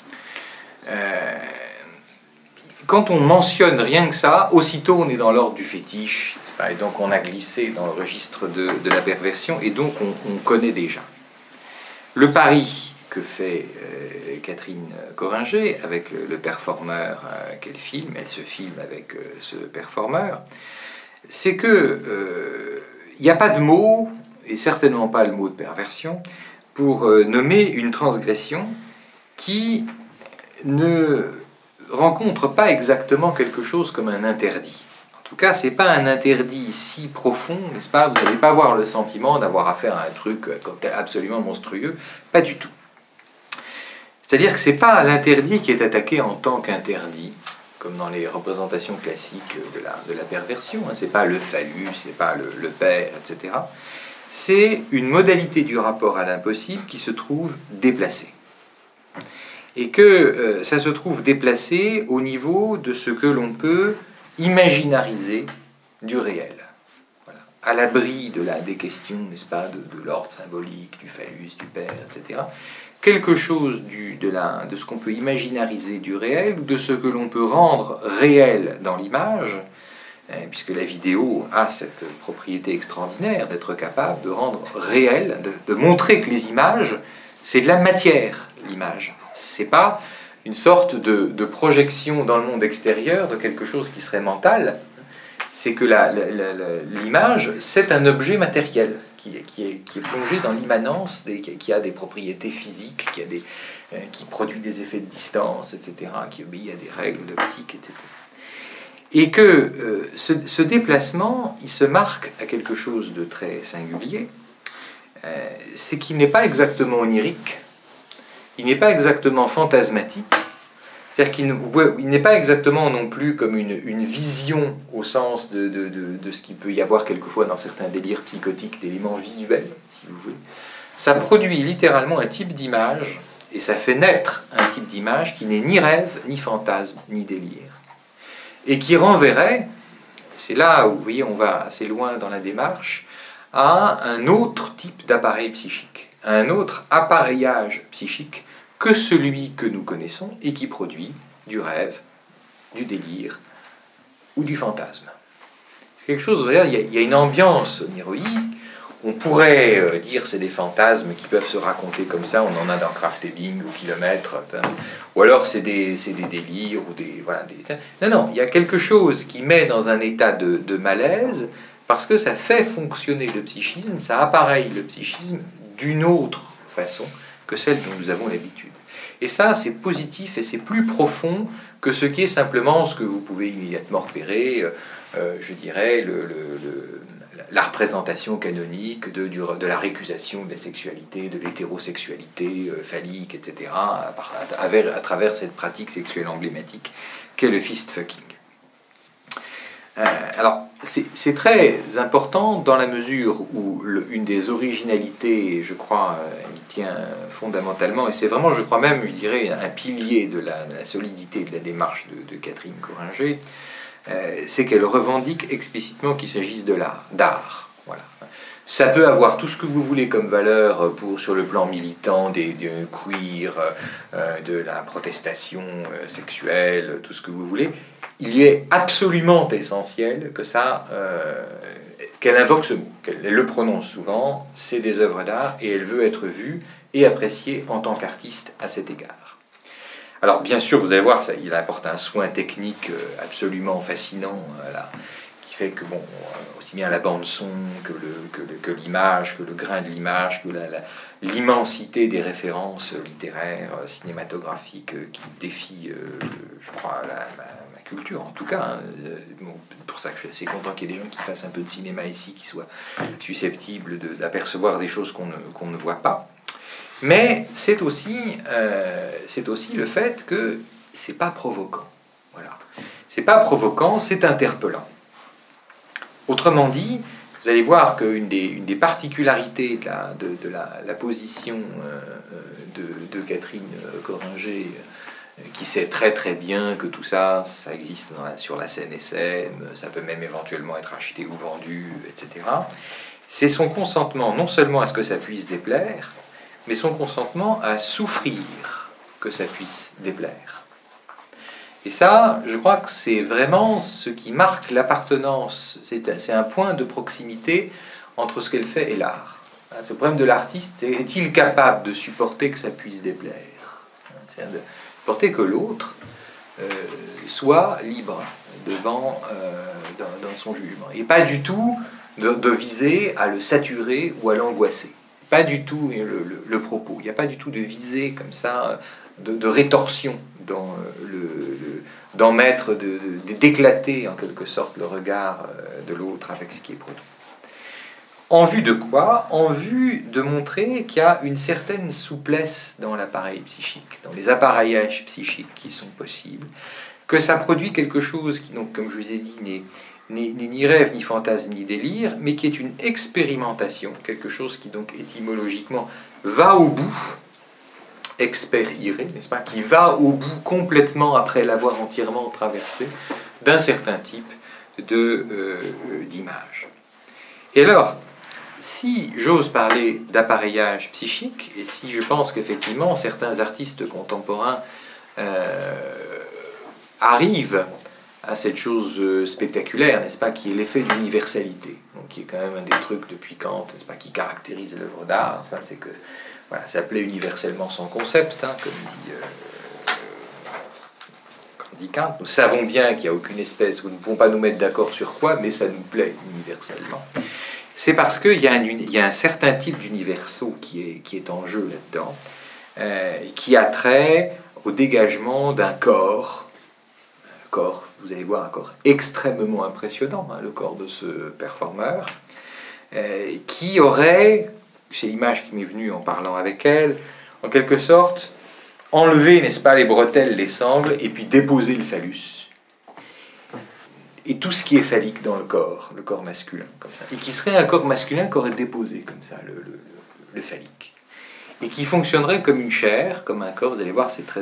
S1: Quand on mentionne rien que ça, aussitôt on est dans l'ordre du fétiche, et donc on a glissé dans le registre de la perversion, et donc on connaît déjà. Le pari que fait Catherine Coringer avec le performeur qu'elle filme, elle se filme avec ce performeur, c'est que il n'y a pas de mot, et certainement pas le mot de perversion, pour nommer une transgression qui ne rencontre pas exactement quelque chose comme un interdit. En tout cas, c'est pas un interdit si profond, n'est-ce pas? Vous n'allez pas avoir le sentiment d'avoir affaire à un truc absolument monstrueux, pas du tout. C'est-à-dire que c'est pas l'interdit qui est attaqué en tant qu'interdit, comme dans les représentations classiques de la perversion. C'est pas le phallus, c'est pas le père, etc. C'est une modalité du rapport à l'impossible qui se trouve déplacée. et que ça se trouve déplacé au niveau de ce que l'on peut imaginariser du réel. Voilà. À l'abri des questions, n'est-ce pas, de l'ordre symbolique, du phallus, du père, etc. Quelque chose de ce qu'on peut imaginariser du réel, ou de ce que l'on peut rendre réel dans l'image, puisque la vidéo a cette propriété extraordinaire d'être capable de rendre réel, de montrer que les images, c'est de la matière, l'image. C'est pas une sorte de projection dans le monde extérieur de quelque chose qui serait mental. C'est que l'image, c'est un objet matériel qui est plongé dans l'immanence, qui a des propriétés physiques, qui produit des effets de distance, etc., qui obéit à des règles d'optique, etc. Et que ce déplacement, il se marque à quelque chose de très singulier, c'est qu'il n'est pas exactement onirique, il n'est pas exactement fantasmatique, c'est-à-dire qu'il n'est pas exactement non plus comme une vision au sens de ce qu'il peut y avoir quelquefois dans certains délires psychotiques d'éléments visuels, si vous voulez. Ça produit littéralement un type d'image, et ça fait naître un type d'image qui n'est ni rêve, ni fantasme, ni délire, et qui renverrait, c'est là où vous voyez, on va assez loin dans la démarche, à un autre type d'appareil psychique, à un autre appareillage psychique que celui que nous connaissons et qui produit du rêve, du délire ou du fantasme. C'est quelque chose, il y a une ambiance onirique. On pourrait dire c'est des fantasmes qui peuvent se raconter comme ça, on en a dans Kraft Ebing ou Kilomètre, ou alors c'est des délires, ou Non, il y a quelque chose qui met dans un état de malaise, parce que ça fait fonctionner le psychisme, ça appareille le psychisme d'une autre façon que celle dont nous avons l'habitude. Et ça, c'est positif et c'est plus profond que ce qui est simplement ce que vous pouvez immédiatement repérer, je dirais, la représentation canonique de la récusation de la sexualité, de l'hétérosexualité phallique, etc., à travers cette pratique sexuelle emblématique qu'est le fist-fucking. Alors, c'est très important dans la mesure où une des originalités, je crois, il tient fondamentalement, et c'est vraiment, je crois même, je dirais, un pilier de la solidité de la démarche de Catherine Coringer, c'est qu'elle revendique explicitement qu'il s'agisse d'art. Voilà. Ça peut avoir tout ce que vous voulez comme valeur sur le plan militant des queer, de la protestation sexuelle, tout ce que vous voulez. Il y est absolument essentiel qu'elle invoque ce mot, qu'elle le prononce souvent, c'est des œuvres d'art, et elle veut être vue et appréciée en tant qu'artiste à cet égard. Alors bien sûr, vous allez voir, il apporte un soin technique absolument fascinant, qui fait que, aussi bien la bande-son que l'image, que le grain de l'image, que l'immensité des références littéraires, cinématographiques, qui défient, je crois, la culture, en tout cas. Pour ça que je suis assez content qu'il y ait des gens qui fassent un peu de cinéma ici, qui soient susceptibles d'apercevoir des choses qu'on ne voit pas. Mais c'est aussi le fait que c'est pas provoquant. Voilà. C'est pas provoquant, c'est interpellant. Autrement dit, vous allez voir qu'une des particularités de la position de Catherine Coringer, qui sait très très bien que tout ça existe sur la scène SM, ça peut même éventuellement être acheté ou vendu, etc. C'est son consentement non seulement à ce que ça puisse déplaire, mais son consentement à souffrir que ça puisse déplaire. Et ça, je crois que c'est vraiment ce qui marque l'appartenance, c'est un point de proximité entre ce qu'elle fait et l'art. Ce problème de l'artiste, est-il capable de supporter que ça puisse déplaire ? C'est-à-dire de supporter que l'autre soit libre dans son jugement, et pas du tout de viser à le saturer ou à l'angoisser. Pas du tout le propos. Il n'y a pas du tout de visée comme ça, de rétorsion d'en mettre, d'éclater en quelque sorte le regard de l'autre avec ce qui est produit. En vue de quoi ? En vue de montrer qu'il y a une certaine souplesse dans l'appareil psychique, dans les appareillages psychiques qui sont possibles, que ça produit quelque chose qui, donc, comme je vous ai dit, n'est ni rêve, ni fantasme, ni délire, mais qui est une expérimentation, quelque chose qui donc étymologiquement va au bout expérire, n'est-ce pas, qui va au bout complètement, après l'avoir entièrement traversé, d'un certain type d'image. Et alors, si j'ose parler d'appareillage psychique, et si je pense qu'effectivement certains artistes contemporains arrivent à cette chose spectaculaire, n'est-ce pas, qui est l'effet d'universalité, donc qui est quand même un des trucs depuis Kant, n'est-ce pas, qui caractérise l'œuvre d'art, c'est que voilà, ça plaît universellement son concept, comme dit Kant. Nous savons bien qu'il n'y a aucune espèce, nous ne pouvons pas nous mettre d'accord sur quoi, mais ça nous plaît universellement. C'est parce qu'il y a un certain type d'universaux qui est en jeu là-dedans, qui a trait au dégagement d'un corps, vous allez voir un corps extrêmement impressionnant, le corps de ce performeur, qui aurait, c'est l'image qui m'est venue en parlant avec elle, en quelque sorte, enlevé, n'est-ce pas, les bretelles, les sangles, et puis déposer le phallus. Et tout ce qui est phallique dans le corps masculin, comme ça. Et qui serait un corps masculin qui aurait déposé, comme ça, le phallique. Et qui fonctionnerait comme une chair, comme un corps, vous allez voir, c'est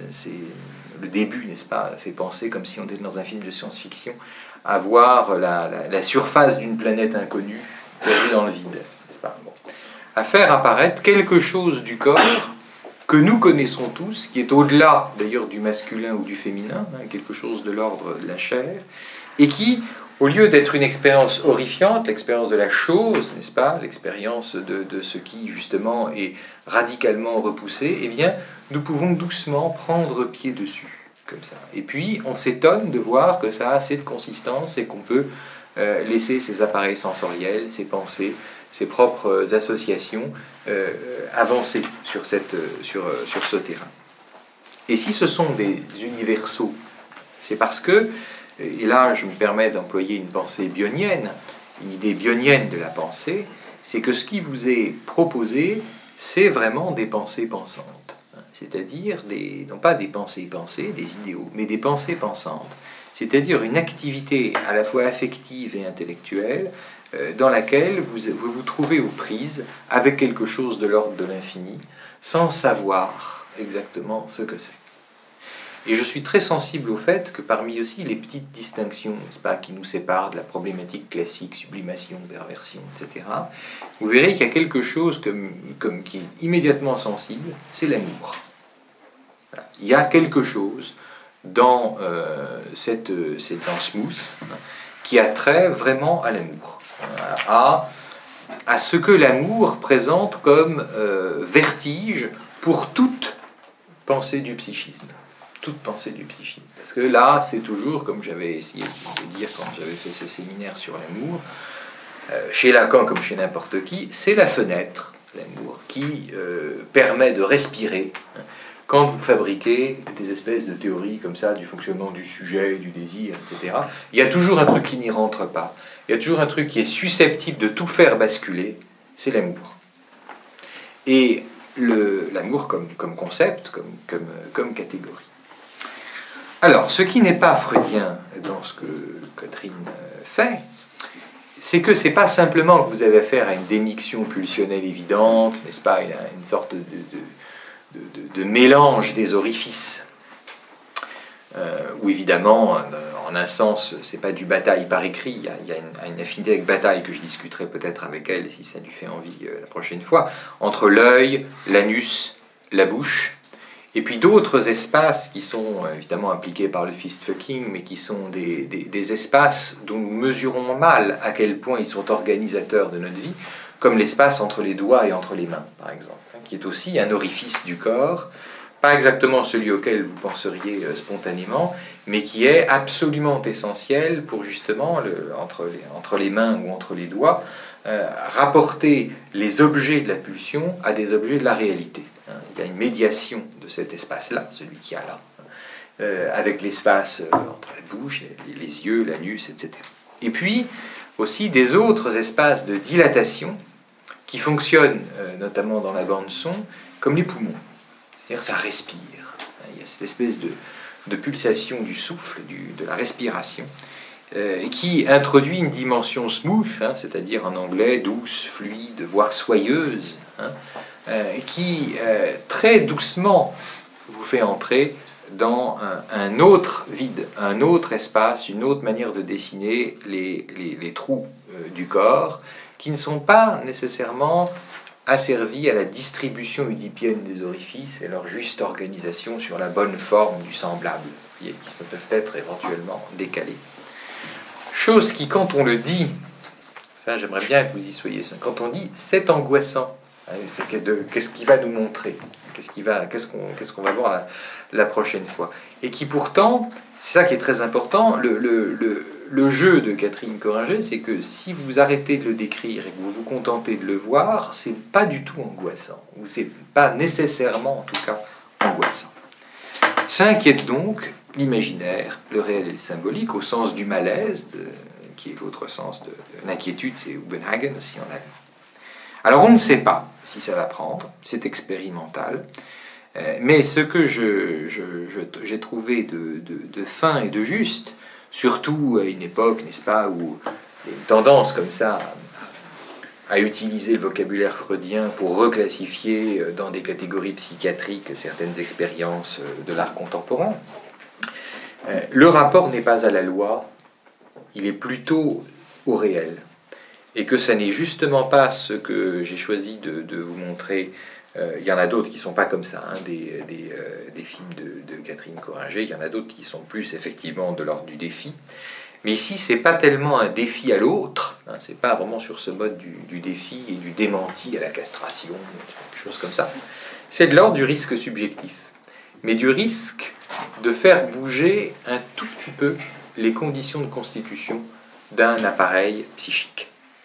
S1: le début, n'est-ce pas, fait penser, comme si on était dans un film de science-fiction, à voir la surface d'une planète inconnue, perdue dans le vide, n'est-ce pas, bon. À faire apparaître quelque chose du corps que nous connaissons tous, qui est au-delà d'ailleurs du masculin ou du féminin, quelque chose de l'ordre de la chair, et qui, au lieu d'être une expérience horrifiante, l'expérience de la chose, n'est-ce pas, l'expérience de ce qui justement est radicalement repoussé, eh bien, nous pouvons doucement prendre pied dessus, comme ça. Et puis, on s'étonne de voir que ça a assez de consistance et qu'on peut laisser ses appareils sensoriels, ses pensées, ses propres associations avancer sur ce terrain. Et si ce sont des universaux, c'est parce que, et là je me permets d'employer une pensée bionienne, une idée bionienne de la pensée, c'est que ce qui vous est proposé, c'est vraiment des pensées pensantes. C'est-à-dire, non pas des pensées pensées, des idéaux, mais des pensées pensantes. C'est-à-dire une activité à la fois affective et intellectuelle dans laquelle vous trouvez aux prises avec quelque chose de l'ordre de l'infini, sans savoir exactement ce que c'est. Et je suis très sensible au fait que parmi aussi les petites distinctions, n'est-ce pas, qui nous séparent de la problématique classique, sublimation, perversion, etc., vous verrez qu'il y a quelque chose qui est immédiatement sensible, c'est l'amour. Voilà. Il y a quelque chose dans Smooth qui a trait vraiment à l'amour, à ce que l'amour présente comme vertige pour toute pensée du psychisme. Toute pensée du psychisme. Parce que là, c'est toujours, comme j'avais essayé de dire quand j'avais fait ce séminaire sur l'amour, chez Lacan comme chez n'importe qui, c'est la fenêtre, l'amour, qui permet de respirer quand vous fabriquez des espèces de théories comme ça, du fonctionnement du sujet, du désir, etc. Il y a toujours un truc qui n'y rentre pas. Il y a toujours un truc qui est susceptible de tout faire basculer, c'est l'amour. Et l'amour comme concept, comme catégorie. Alors, ce qui n'est pas freudien dans ce que Catherine fait, c'est que c'est pas simplement que vous avez affaire à une démiction pulsionnelle évidente, n'est-ce pas, une sorte de mélange des orifices, où évidemment, en un sens, c'est pas du bataille par écrit, il y a une affinité avec bataille que je discuterai peut-être avec elle, si ça lui fait envie la prochaine fois, entre l'œil, l'anus, la bouche, et puis d'autres espaces qui sont évidemment impliqués par le fist-fucking, mais qui sont des espaces dont nous mesurons mal à quel point ils sont organisateurs de notre vie, comme l'espace entre les doigts et entre les mains, par exemple, qui est aussi un orifice du corps, pas exactement celui auquel vous penseriez spontanément, mais qui est absolument essentiel pour justement, entre les mains ou entre les doigts, rapporter les objets de la pulsion à des objets de la réalité. Il y a une médiation de cet espace-là, celui qui a là, avec l'espace entre la bouche, les yeux, l'anus, etc. Et puis, aussi des autres espaces de dilatation qui fonctionnent, notamment dans la bande-son, comme les poumons. C'est-à-dire ça respire. Il y a cette espèce de pulsation du souffle, de la respiration. qui introduit une dimension smooth, c'est-à-dire en anglais douce, fluide, voire soyeuse, qui très doucement vous fait entrer dans un autre vide, un autre espace, une autre manière de dessiner les trous du corps, qui ne sont pas nécessairement asservis à la distribution oedipienne des orifices et leur juste organisation sur la bonne forme du semblable, qui peuvent être éventuellement décalés. Chose qui, quand on le dit, ça j'aimerais bien que vous y soyez, quand on dit c'est angoissant, qu'est-ce qu'il va nous montrer, qu'est-ce qu'on va voir la prochaine fois, et qui pourtant, c'est ça qui est très important, le jeu de Catherine Coringer, c'est que si vous arrêtez de le décrire et que vous vous contentez de le voir, c'est pas du tout angoissant, ou c'est pas nécessairement en tout cas angoissant. Ça inquiète donc l'imaginaire, le réel et le symbolique, au sens du malaise, qui est l'autre sens de l'inquiétude, c'est Ubenhagen aussi en allemand. Alors on ne sait pas si ça va prendre, c'est expérimental, mais ce que j'ai trouvé de fin et de juste, surtout à une époque, n'est-ce pas, où il y a une tendance comme ça à utiliser le vocabulaire freudien pour reclassifier dans des catégories psychiatriques certaines expériences de l'art contemporain, le rapport n'est pas à la loi, il est plutôt au réel. Et que ça n'est justement pas ce que j'ai choisi de vous montrer. Il y en a d'autres qui ne sont pas comme ça, des films de Catherine Coringer, il y en a d'autres qui sont plus effectivement de l'ordre du défi. Mais ici, ce n'est pas tellement un défi à l'autre, ce n'est pas vraiment sur ce mode du défi et du démenti à la castration, quelque chose comme ça. C'est de l'ordre du risque subjectif, mais du risque de faire bouger un tout petit peu les conditions de constitution d'un appareil psychique.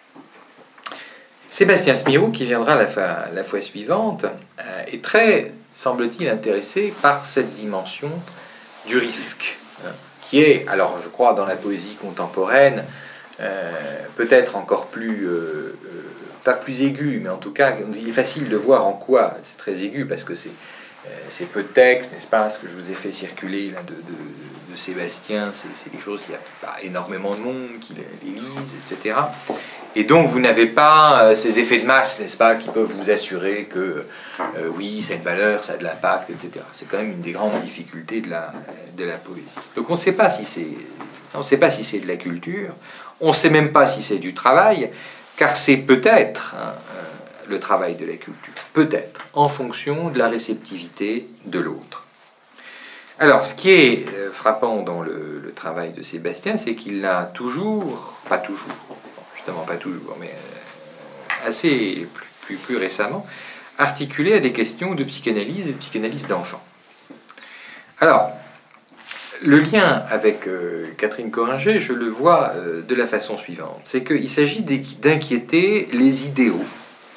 S1: Sébastien Smyrou, qui viendra la fois suivante, est très, semble-t-il, intéressé par cette dimension du risque, qui est, alors je crois, dans la poésie contemporaine, peut-être encore plus, pas plus aiguë, mais en tout cas, il est facile de voir en quoi c'est très aigu, parce que c'est peu de texte, n'est-ce pas, ce que je vous ai fait circuler là, de Sébastien, c'est des choses, il n'y a pas énormément de monde qui les lisent, etc. Et donc vous n'avez pas ces effets de masse, n'est-ce pas, qui peuvent vous assurer que oui, cette valeur, ça a de l'impact, etc. C'est quand même une des grandes difficultés de la poésie. Donc on ne sait pas si c'est de la culture, on ne sait même pas si c'est du travail, car c'est peut-être le travail de la culture, peut-être, en fonction de la réceptivité de l'autre. Alors, ce qui est frappant dans le travail de Sébastien, c'est qu'il l'a toujours, pas toujours, justement pas toujours, mais assez plus récemment, articulé à des questions de psychanalyse et de psychanalyse d'enfant. Alors, le lien avec Catherine Coringer, je le vois de la façon suivante. C'est qu'il s'agit d'inquiéter les idéaux.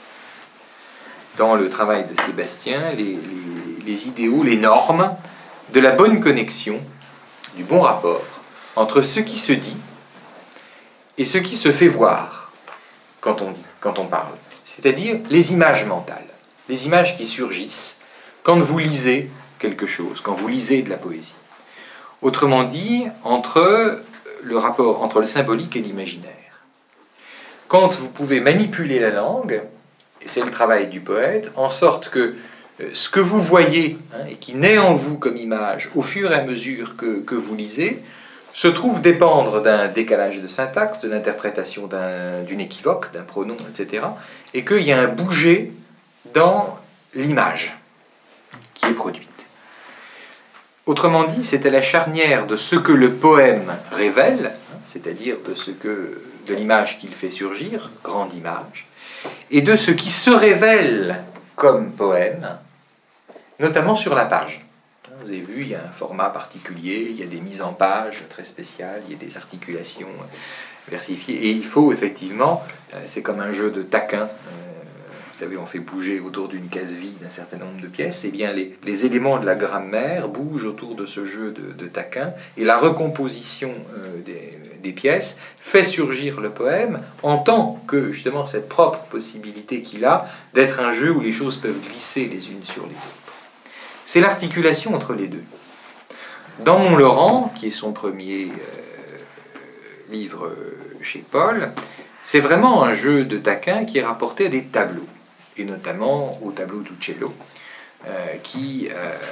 S1: Dans le travail de Sébastien, les idéaux, les normes, de la bonne connexion, du bon rapport entre ce qui se dit et ce qui se fait voir quand on parle. C'est-à-dire les images mentales, les images qui surgissent quand vous lisez quelque chose, quand vous lisez de la poésie. Autrement dit, entre le rapport entre le symbolique et l'imaginaire. Quand vous pouvez manipuler la langue, et c'est le travail du poète, en sorte que ce que vous voyez, et qui naît en vous comme image, au fur et à mesure que vous lisez, se trouve dépendre d'un décalage de syntaxe, de l'interprétation d'une équivoque, d'un pronom, etc., et qu'il y a un bouger dans l'image qui est produite. Autrement dit, c'est à la charnière de ce que le poème révèle, c'est-à-dire de l'image qu'il fait surgir, grande image, et de ce qui se révèle comme poème, notamment sur la page. Vous avez vu, il y a un format particulier, il y a des mises en page très spéciales, il y a des articulations versifiées, et il faut effectivement, c'est comme un jeu de taquin, vous savez, on fait bouger autour d'une case vide un certain nombre de pièces, et bien les éléments de la grammaire bougent autour de ce jeu de taquin, et la recomposition des pièces fait surgir le poème en tant que, justement, cette propre possibilité qu'il a d'être un jeu où les choses peuvent glisser les unes sur les autres. C'est l'articulation entre les deux. Dans Mont-Laurent, qui est son premier livre chez Paul, c'est vraiment un jeu de taquin qui est rapporté à des tableaux, et notamment au tableau d'Uccello, qui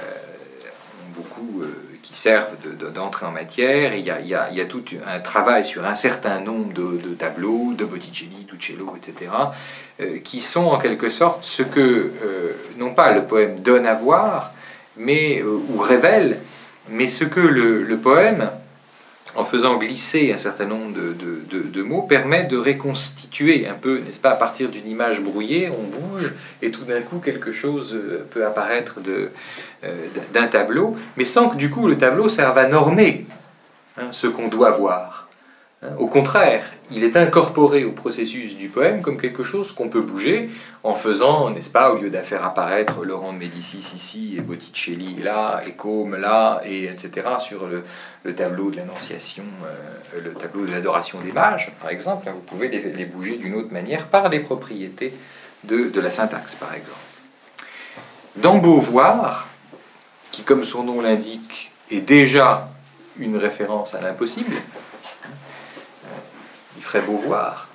S1: servent d'entrée en matière. Et il y a tout un travail sur un certain nombre de tableaux, de Botticelli, d'Uccello, etc., qui sont en quelque sorte ce que, non pas le poème donne à voir, mais, ou révèle, mais ce que le poème, en faisant glisser un certain nombre de mots, permet de reconstituer un peu, n'est-ce pas, à partir d'une image brouillée, on bouge, et tout d'un coup quelque chose peut apparaître d'un tableau, mais sans que du coup le tableau serve à normer ce qu'on doit voir. Au contraire, il est incorporé au processus du poème comme quelque chose qu'on peut bouger en faisant, n'est-ce pas, au lieu de faire apparaître Laurent de Médicis ici, et Botticelli là, et Côme là, et etc., sur le tableau de l'Annonciation, le tableau de l'adoration des mages, par exemple, vous pouvez les bouger d'une autre manière par les propriétés de la syntaxe, par exemple. Dans Beauvoir, qui, comme son nom l'indique, est déjà une référence à l'impossible, il ferait beau voir.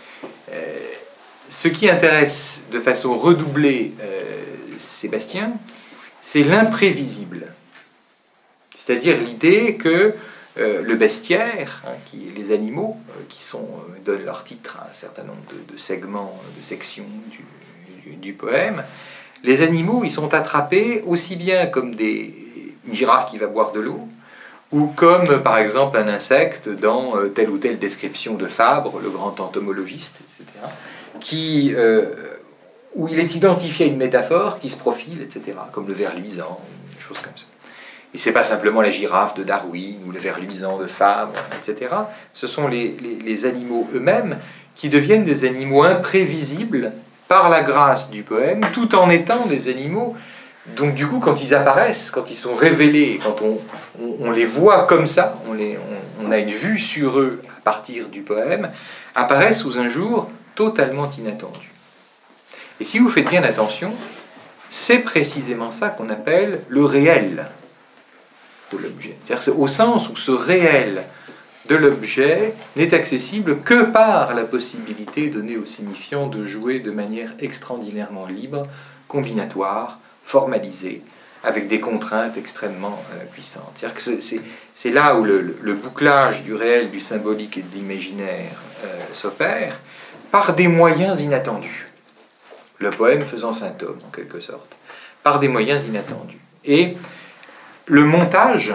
S1: Ce qui intéresse de façon redoublée Sébastien, c'est l'imprévisible. C'est-à-dire l'idée que le bestiaire, les animaux qui donnent leur titre à un certain nombre de segments, de sections du poème, les animaux, ils sont attrapés aussi bien comme une girafe qui va boire de l'eau, ou comme, par exemple, un insecte dans telle ou telle description de Fabre, le grand entomologiste, etc., où il est identifié à une métaphore qui se profile, etc., comme le ver luisant, des choses comme ça. Et ce n'est pas simplement la girafe de Darwin, ou le ver luisant de Fabre, etc. Ce sont les animaux eux-mêmes qui deviennent des animaux imprévisibles par la grâce du poème, tout en étant des animaux. Donc du coup, quand ils apparaissent, quand ils sont révélés, quand on les voit comme ça, on a une vue sur eux à partir du poème, apparaissent sous un jour totalement inattendu. Et si vous faites bien attention, c'est précisément ça qu'on appelle le réel de l'objet. C'est-à-dire que c'est au sens où ce réel de l'objet n'est accessible que par la possibilité donnée au signifiant de jouer de manière extraordinairement libre, combinatoire, formalisée, avec des contraintes extrêmement puissantes. C'est-à-dire que c'est là où le bouclage du réel, du symbolique et de l'imaginaire s'opère, par des moyens inattendus. Le poème faisant symptôme, en quelque sorte, par des moyens inattendus. Et le montage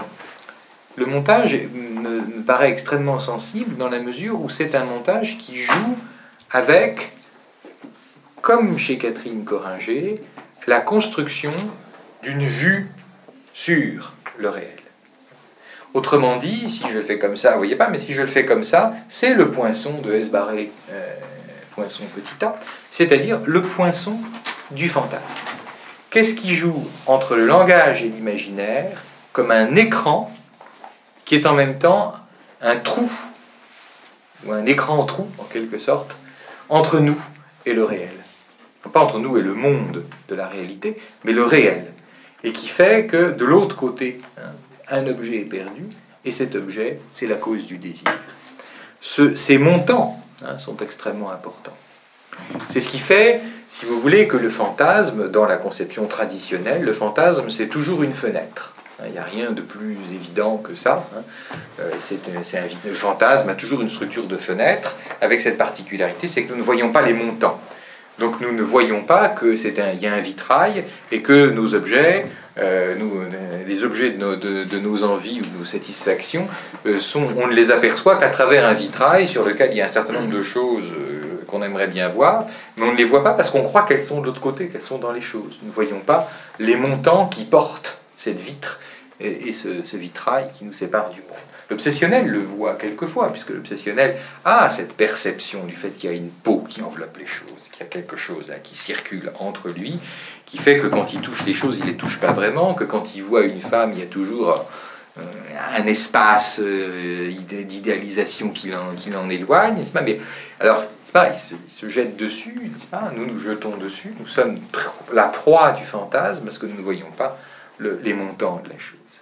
S1: me paraît extrêmement sensible dans la mesure où c'est un montage qui joue avec, comme chez Catherine Coringer, la construction d'une vue sur le réel. Autrement dit, si je le fais comme ça, vous voyez pas, mais si je le fais comme ça, c'est le poinçon de S barré, poinçon petit a, c'est-à-dire le poinçon du fantasme. Qu'est-ce qui joue entre le langage et l'imaginaire comme un écran qui est en même temps un trou, ou un écran-trou en quelque sorte, entre nous et le réel. Pas entre nous et le monde de la réalité, mais le réel. Et qui fait que de l'autre côté, un objet est perdu, et cet objet, c'est la cause du désir. Ces montants sont extrêmement importants. C'est ce qui fait, si vous voulez, que le fantasme, dans la conception traditionnelle, le fantasme, c'est toujours une fenêtre. Il n'y a rien de plus évident que ça. Le fantasme a toujours une structure de fenêtre, avec cette particularité, c'est que nous ne voyons pas les montants. Donc nous ne voyons pas qu'il y a un vitrail et que nos objets, les objets de nos envies ou de nos satisfactions, on ne les aperçoit qu'à travers un vitrail sur lequel il y a un certain nombre de choses qu'on aimerait bien voir, mais on ne les voit pas parce qu'on croit qu'elles sont de l'autre côté, qu'elles sont dans les choses. Nous ne voyons pas les montants qui portent cette vitre et ce vitrail qui nous sépare du monde. L'obsessionnel le voit quelquefois, puisque l'obsessionnel a cette perception du fait qu'il y a une peau qui enveloppe les choses, qu'il y a quelque chose là, qui circule entre lui, qui fait que quand il touche les choses, il ne les touche pas vraiment, que quand il voit une femme, il y a toujours un espace d'idéalisation qui l'en éloigne, n'est-ce pas? Mais alors, il se jette dessus, n'est-ce pas? Nous nous jetons dessus, nous sommes la proie du fantasme parce que nous ne voyons pas les montants de la chose.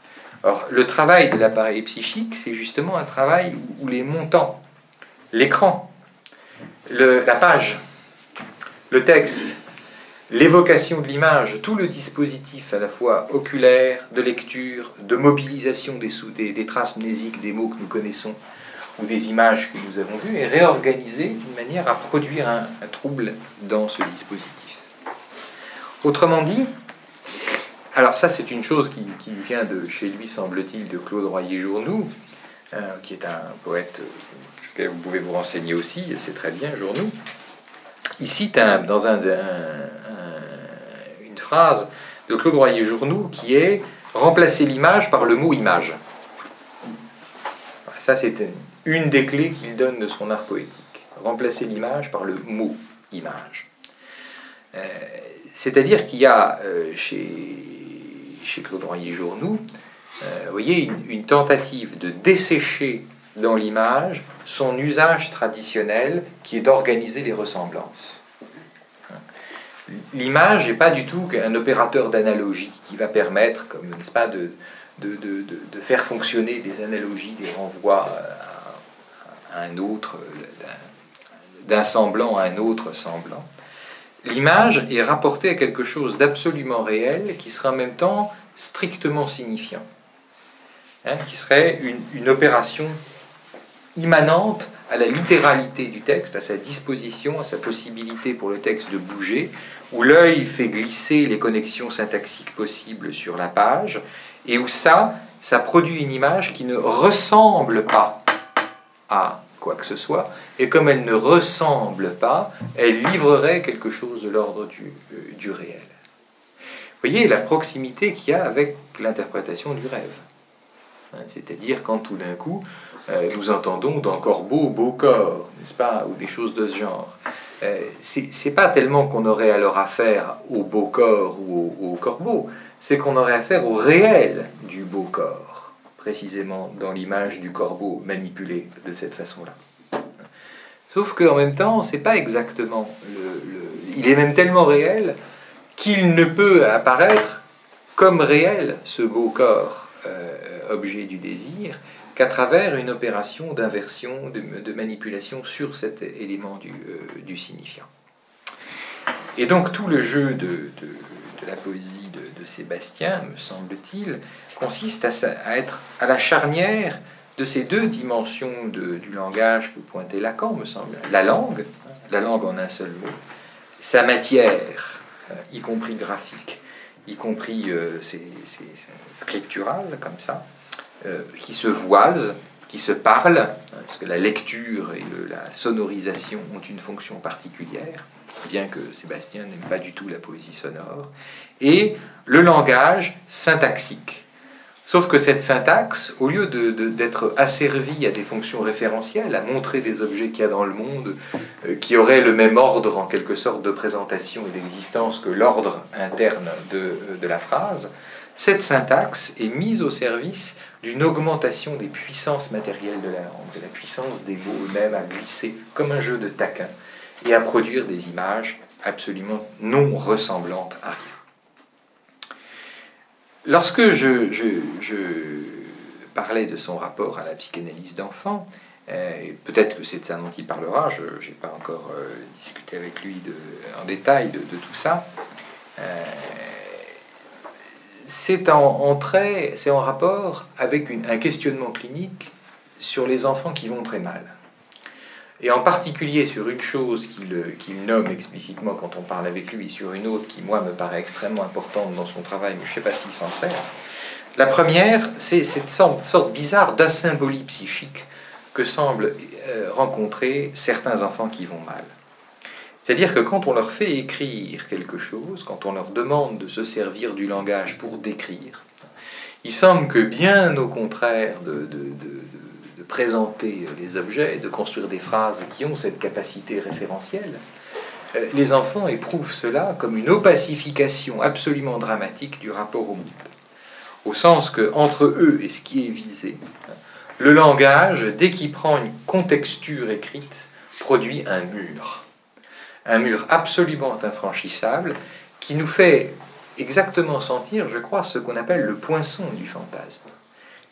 S1: Alors, le travail de l'appareil psychique, c'est justement un travail où les montants, l'écran, la page, le texte, l'évocation de l'image, tout le dispositif à la fois oculaire, de lecture, de mobilisation des traces mnésiques des mots que nous connaissons ou des images que nous avons vues, est réorganisé d'une manière à produire un trouble dans ce dispositif. Autrement dit, alors ça c'est une chose qui vient de chez lui, semble-t-il, de Claude Royer-Journoux, qui est un poète que vous pouvez vous renseigner aussi, c'est très bien, Journoux. Il cite dans une phrase de Claude Royer-Journoux qui est « remplacer l'image par le mot image ». Ça c'est une des clés qu'il donne de son art poétique. Remplacer l'image par le mot image. C'est-à-dire qu'il y a chez Claude Royer-Journoux, vous voyez, une tentative de dessécher dans l'image son usage traditionnel qui est d'organiser les ressemblances. L'image n'est pas du tout un opérateur d'analogie qui va permettre, comme, n'est-ce pas, de faire fonctionner des analogies, des renvois à un autre, d'un semblant à un autre semblant. L'image est rapportée à quelque chose d'absolument réel qui sera en même temps strictement signifiant, qui serait une opération immanente à la littéralité du texte, à sa disposition, à sa possibilité pour le texte de bouger, où l'œil fait glisser les connexions syntaxiques possibles sur la page, et où ça produit une image qui ne ressemble pas à quoi que ce soit, et comme elle ne ressemble pas, elle livrerait quelque chose de l'ordre du réel. Vous voyez la proximité qu'il y a avec l'interprétation du rêve. C'est-à-dire quand tout d'un coup, nous entendons dans corbeau, beau corps, n'est-ce pas, ou des choses de ce genre. C'est pas tellement qu'on aurait alors affaire au beau corps ou au corbeau, c'est qu'on aurait affaire au réel du beau corps, précisément dans l'image du corbeau manipulé de cette façon-là. Sauf qu'en même temps, c'est pas exactement il est même tellement réel qu'il ne peut apparaître comme réel, ce beau corps, objet du désir, qu'à travers une opération d'inversion, de manipulation sur cet élément du signifiant. Et donc tout le jeu de la poésie de Sébastien, me semble-t-il, consiste à être à la charnière de ces deux dimensions du langage que pointait Lacan, me semble. La langue en un seul mot, sa matière, y compris graphique, y compris scripturale, comme ça, qui se voisent, qui se parlent, parce que la lecture et la sonorisation ont une fonction particulière, bien que Sébastien n'aime pas du tout la poésie sonore, et le langage syntaxique. Sauf que cette syntaxe, au lieu d'être asservie à des fonctions référentielles, à montrer des objets qu'il y a dans le monde, qui auraient le même ordre en quelque sorte de présentation et d'existence que l'ordre interne de la phrase, cette syntaxe est mise au service d'une augmentation des puissances matérielles de la langue, de la puissance des mots eux-mêmes à glisser comme un jeu de taquin et à produire des images absolument non ressemblantes à rien. Lorsque je parlais de son rapport à la psychanalyse d'enfant, peut-être que c'est de ça dont il parlera, je n'ai pas encore discuté avec lui en détail de tout ça, c'est en rapport avec un questionnement clinique sur les enfants qui vont très mal. Et en particulier sur une chose qu'il nomme explicitement quand on parle avec lui, sur une autre qui, moi, me paraît extrêmement importante dans son travail, mais je ne sais pas s'il s'en sert. La première, c'est cette sorte bizarre d'asymbolie psychique que semblent rencontrer certains enfants qui vont mal. C'est-à-dire que quand on leur fait écrire quelque chose, quand on leur demande de se servir du langage pour décrire, il semble que bien au contraire de présenter les objets, de construire des phrases qui ont cette capacité référentielle, les enfants éprouvent cela comme une opacification absolument dramatique du rapport au monde. Au sens que entre eux et ce qui est visé, le langage, dès qu'il prend une contexture écrite, produit un mur absolument infranchissable qui nous fait exactement sentir, je crois, ce qu'on appelle le poinçon du fantasme.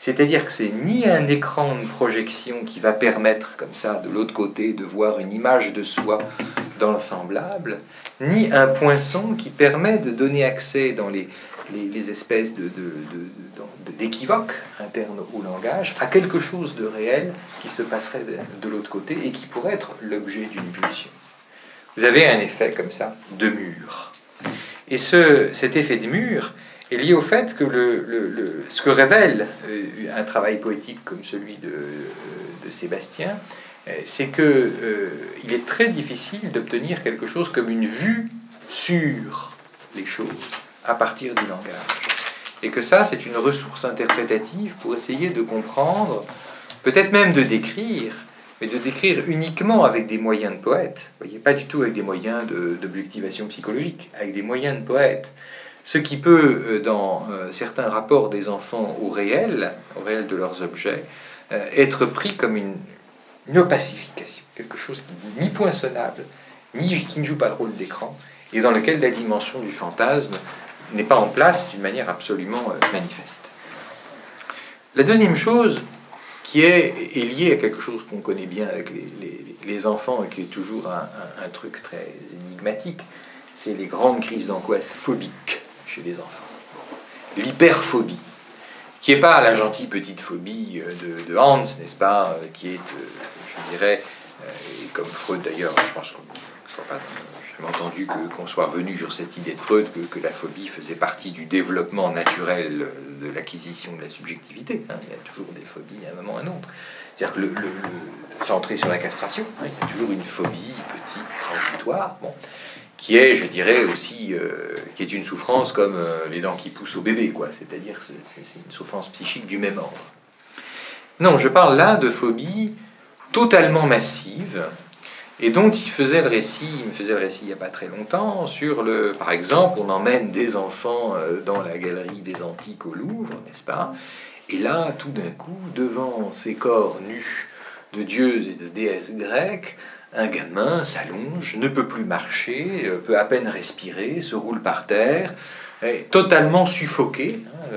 S1: C'est-à-dire que c'est ni un écran de projection qui va permettre, comme ça, de l'autre côté, de voir une image de soi dans le semblable, ni un poinçon qui permet de donner accès dans les espèces d'équivoques internes au langage à quelque chose de réel qui se passerait de l'autre côté et qui pourrait être l'objet d'une pulsion. Vous avez un effet comme ça de mur. Et cet effet de mur est lié au fait que ce que révèle un travail poétique comme celui de Sébastien, c'est qu'il est très difficile d'obtenir quelque chose comme une vue sur les choses à partir du langage. Et que ça, c'est une ressource interprétative pour essayer de comprendre, peut-être même de décrire, mais de décrire uniquement avec des moyens de poète. Vous voyez, pas du tout avec des moyens d'objectivation psychologique, avec des moyens de poète. Ce qui peut, dans certains rapports des enfants au réel de leurs objets, être pris comme une opacification, quelque chose qui n'est ni poinçonnable, qui ne joue pas le rôle d'écran, et dans lequel la dimension du fantasme n'est pas en place d'une manière absolument manifeste. La deuxième chose qui est liée à quelque chose qu'on connaît bien avec les enfants et qui est toujours un truc très énigmatique, c'est les grandes crises d'angoisse phobiques chez les enfants. L'hyperphobie, qui n'est pas la gentille petite phobie de Hans, n'est-ce pas, qui est, je dirais, comme Freud d'ailleurs, je pense qu'on ne pas... J'ai entendu qu'on soit revenu sur cette idée de Freud que la phobie faisait partie du développement naturel de l'acquisition de la subjectivité. Il y a toujours des phobies à un moment ou à un autre. C'est-à-dire que centré sur la castration, il y a toujours une phobie petite, transitoire, qui est, je dirais aussi, qui est une souffrance comme les dents qui poussent au bébé, quoi. C'est-à-dire que c'est une souffrance psychique du même ordre. Non, je parle là de phobie totalement massive, et dont il me faisait le récit il n'y a pas très longtemps, par exemple, on emmène des enfants dans la galerie des Antiques au Louvre, n'est-ce pas? Et là, tout d'un coup, devant ces corps nus de dieux et de déesses grecques, un gamin s'allonge, ne peut plus marcher, peut à peine respirer, se roule par terre, est totalement suffoqué,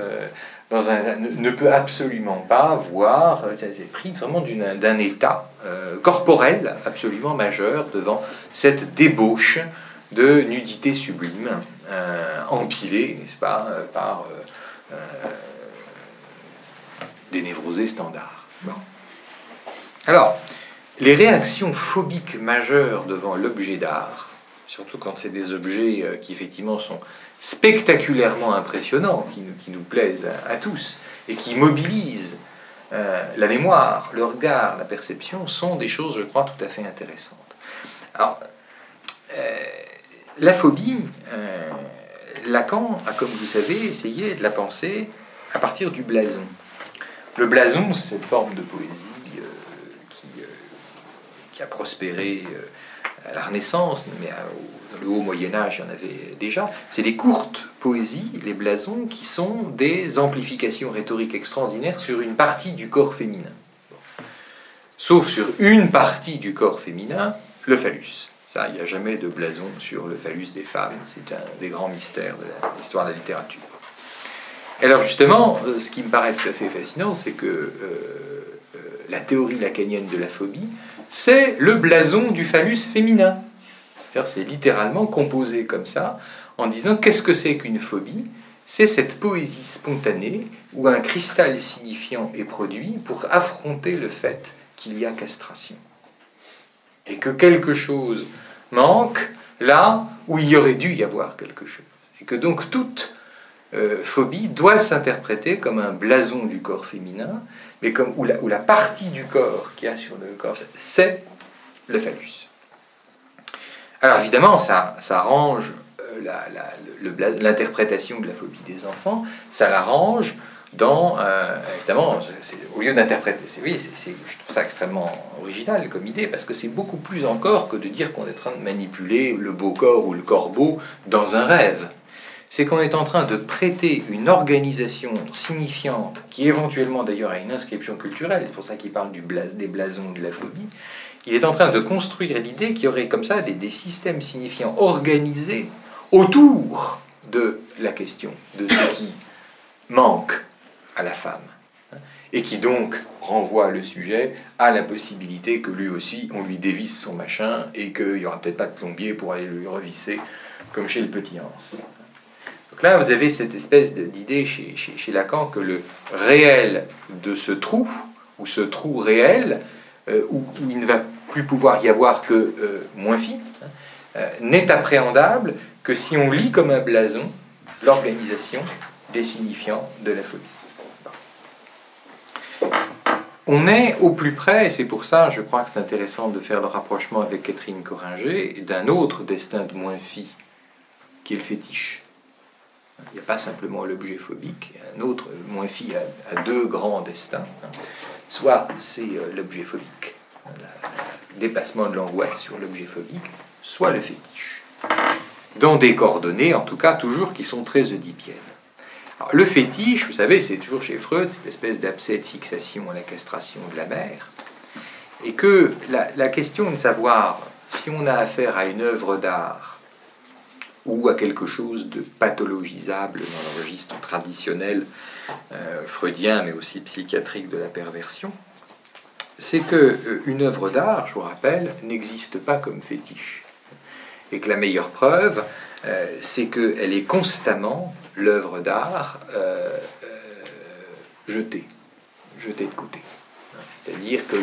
S1: ne peut absolument pas voir, c'est pris vraiment d'un état corporel absolument majeur devant cette débauche de nudité sublime, empilée, n'est-ce pas, par des névrosés standards. Bon. Alors, les réactions phobiques majeures devant l'objet d'art, surtout quand c'est des objets qui effectivement sont spectaculairement impressionnants, qui nous plaisent à tous, et qui mobilisent la mémoire, le regard, la perception, sont des choses, je crois, tout à fait intéressantes. Alors, la phobie, Lacan a, comme vous savez, essayé de la penser à partir du blason. Le blason, c'est cette forme de poésie qui a prospéré à la Renaissance, mais dans le haut Moyen-Âge, il y en avait déjà. C'est des courtes poésies, les blasons, qui sont des amplifications rhétoriques extraordinaires sur une partie du corps féminin. Bon. Sauf sur une partie du corps féminin, le phallus. Ça, il n'y a jamais de blason sur le phallus des femmes. C'est un des grands mystères de l'histoire de la littérature. Et alors justement, ce qui me paraît tout à fait fascinant, c'est que la théorie lacanienne de la phobie, c'est le blason du phallus féminin. C'est-à-dire, c'est littéralement composé comme ça, en disant qu'est-ce que c'est qu'une phobie? C'est cette poésie spontanée où un cristal signifiant est produit pour affronter le fait qu'il y a castration. Et que quelque chose manque là où il y aurait dû y avoir quelque chose. Et que donc toute phobie doit s'interpréter comme un blason du corps féminin, mais où la partie du corps qu'il y a sur le corps, c'est le phallus. Alors évidemment, ça arrange l'interprétation de la phobie des enfants, ça l'arrange dans... évidemment, au lieu d'interpréter... je trouve ça extrêmement original comme idée, parce que c'est beaucoup plus encore que de dire qu'on est en train de manipuler le beau corps ou le corbeau dans un rêve. C'est qu'on est en train de prêter une organisation signifiante, qui éventuellement d'ailleurs a une inscription culturelle, c'est pour ça qu'il parle des blasons de la phobie. Il est en train de construire l'idée qu'il y aurait comme ça des systèmes signifiants organisés autour de la question de ce qui manque à la femme. et qui donc renvoie le sujet à la possibilité que lui aussi, on lui dévisse son machin, et qu'il n'y aura peut-être pas de plombier pour aller lui revisser, comme chez le petit Hans. Donc là, vous avez cette espèce d'idée chez Lacan que le réel de ce trou, ou ce trou réel, où il ne va plus pouvoir y avoir que moins phi, n'est appréhendable que si on lit comme un blason l'organisation des signifiants de la phobie. On est au plus près, et c'est pour ça, je crois que c'est intéressant de faire le rapprochement avec Catherine Coringer, d'un autre destin de moins phi, qui est le fétiche. Il n'y a pas simplement l'objet phobique, un autre, moins phi, a deux grands destins. Soit c'est l'objet phobique, le dépassement de l'angoisse sur l'objet phobique, soit le fétiche. Dans des coordonnées, en tout cas, toujours qui sont très oedipiennes. Alors, le fétiche, vous savez, c'est toujours chez Freud, cette espèce d'abcès de fixation à la castration de la mère. Et que la question de savoir si on a affaire à une œuvre d'art ou à quelque chose de pathologisable dans le registre traditionnel freudien, mais aussi psychiatrique de la perversion, c'est qu'une œuvre d'art, je vous rappelle, n'existe pas comme fétiche. Et que la meilleure preuve, c'est qu'elle est constamment, l'œuvre d'art, jetée de côté. C'est-à-dire que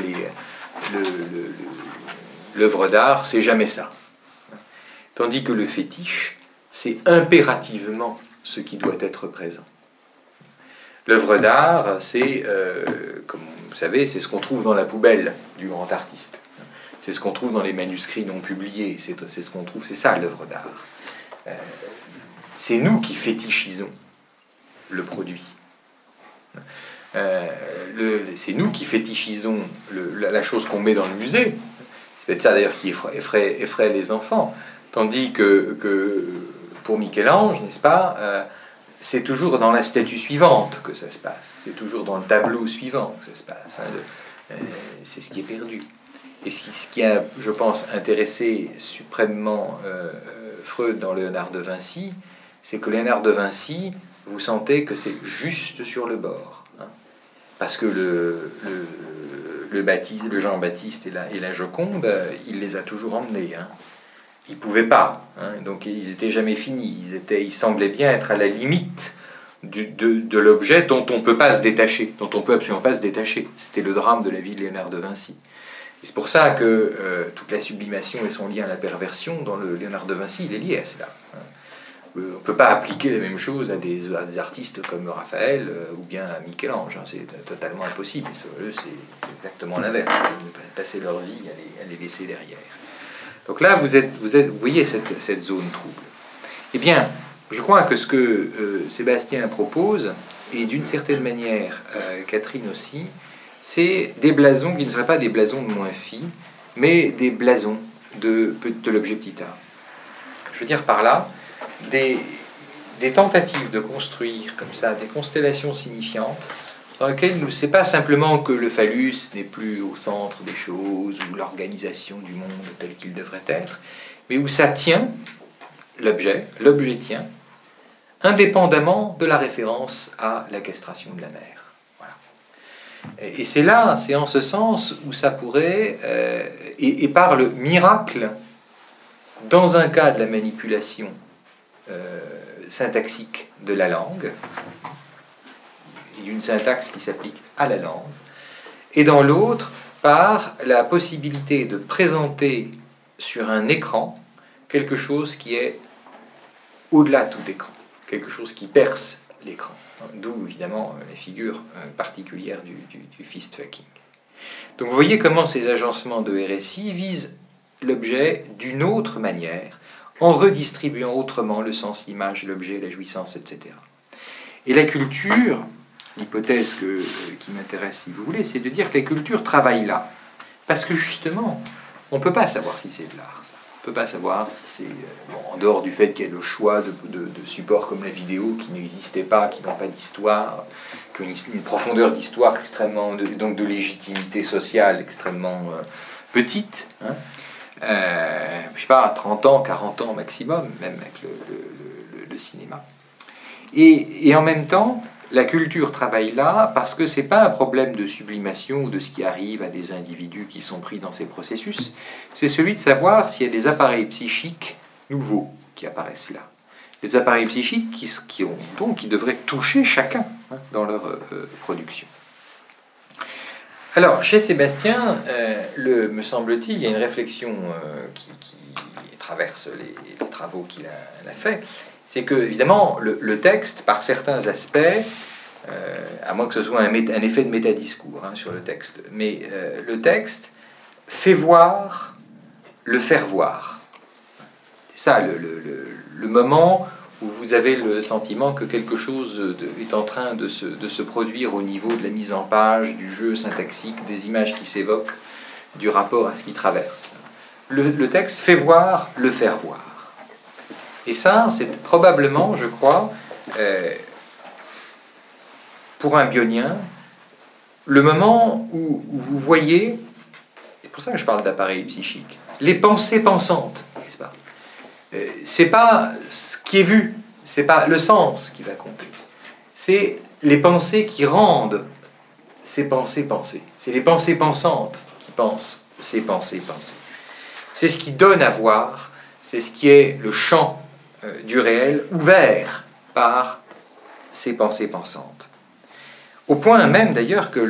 S1: l'œuvre d'art, c'est jamais ça. Tandis que le fétiche, c'est impérativement ce qui doit être présent. L'œuvre d'art, c'est, comme vous savez, c'est ce qu'on trouve dans la poubelle du grand artiste. C'est ce qu'on trouve dans les manuscrits non publiés. C'est ce qu'on trouve, c'est ça l'œuvre d'art. C'est nous qui fétichisons le produit. C'est nous qui fétichisons la chose qu'on met dans le musée. C'est peut-être ça d'ailleurs qui effraie les enfants. Tandis que pour Michel-Ange, n'est-ce pas, c'est toujours dans la statue suivante que ça se passe. C'est toujours dans le tableau suivant que ça se passe. C'est ce qui est perdu. Et ce qui a, je pense, intéressé suprêmement Freud dans Léonard de Vinci, c'est que Léonard de Vinci, vous sentez que c'est juste sur le bord. Parce que le Jean-Baptiste et la Joconde, il les a toujours emmenés. Ils ne pouvaient pas. Donc ils n'étaient jamais finis. Ils semblaient bien être à la limite de l'objet dont on ne peut pas se détacher, dont on ne peut absolument pas se détacher. C'était le drame de la vie de Léonard de Vinci. Et c'est pour ça que toute la sublimation et son lien à la perversion, dans le Léonard de Vinci, il est lié à cela. On ne peut pas appliquer la même chose à des artistes comme Raphaël ou bien à Michel-Ange. C'est totalement impossible. C'est exactement l'inverse. Ils vont passer leur vie à les laisser derrière. Donc là, vous voyez cette zone trouble. Eh bien, je crois que ce que Sébastien propose, et d'une certaine manière Catherine aussi, c'est des blasons qui ne seraient pas des blasons de moins phi, mais des blasons de l'objet petit a. Je veux dire par là, des tentatives de construire comme ça des constellations signifiantes dans lesquelles nous, c'est pas simplement que le phallus n'est plus au centre des choses ou l'organisation du monde tel qu'il devrait être, mais où ça tient, l'objet tient, indépendamment de la référence à la castration de la mère. Voilà. Et c'est là, c'est en ce sens où ça pourrait, et par le miracle, dans un cas de la manipulation syntaxique de la langue, et d'une syntaxe qui s'applique à la langue, et dans l'autre, par la possibilité de présenter sur un écran quelque chose qui est au-delà de tout écran, quelque chose qui perce l'écran, d'où évidemment la figure particulière du fist-fucking. Donc vous voyez comment ces agencements de RSI visent l'objet d'une autre manière, en redistribuant autrement le sens, l'image, l'objet, la jouissance, etc. Et la culture, l'hypothèse qui m'intéresse, si vous voulez, c'est de dire que la culture travaille là. Parce que justement, on ne peut pas savoir si c'est de l'art, ça. On ne peut pas savoir si c'est... en dehors du fait qu'il y a le choix de supports comme la vidéo qui n'existaient pas, qui n'ont pas d'histoire, qui ont une profondeur d'histoire extrêmement... donc de légitimité sociale extrêmement petite, je ne sais pas, 30 ans, 40 ans maximum, même avec le cinéma. Et en même temps, la culture travaille là parce que ce n'est pas un problème de sublimation ou de ce qui arrive à des individus qui sont pris dans ces processus, c'est celui de savoir s'il y a des appareils psychiques nouveaux qui apparaissent là. Des appareils psychiques qui devraient toucher chacun dans leur production. Alors, chez Sébastien, me semble-t-il, il y a une réflexion qui traverse les travaux qu'il a fait. C'est que, évidemment, le texte, par certains aspects, à moins que ce soit un effet de métadiscours sur le texte, mais le texte fait voir le faire voir. C'est ça le moment où vous avez le sentiment que quelque chose est en train de se produire au niveau de la mise en page, du jeu syntaxique, des images qui s'évoquent, du rapport à ce qui traverse. Le texte fait voir le faire voir. Et ça, c'est probablement, je crois, pour un bionien, le moment où vous voyez, c'est pour ça que je parle d'appareil psychique, les pensées pensantes, n'est-ce pas ? C'est pas ce qui est vu, c'est pas le sens qui va compter. C'est les pensées qui rendent ces pensées pensées. C'est les pensées pensantes qui pensent ces pensées pensées. C'est ce qui donne à voir, c'est ce qui est le champ du réel ouvert par ces pensées pensantes. Au point même d'ailleurs que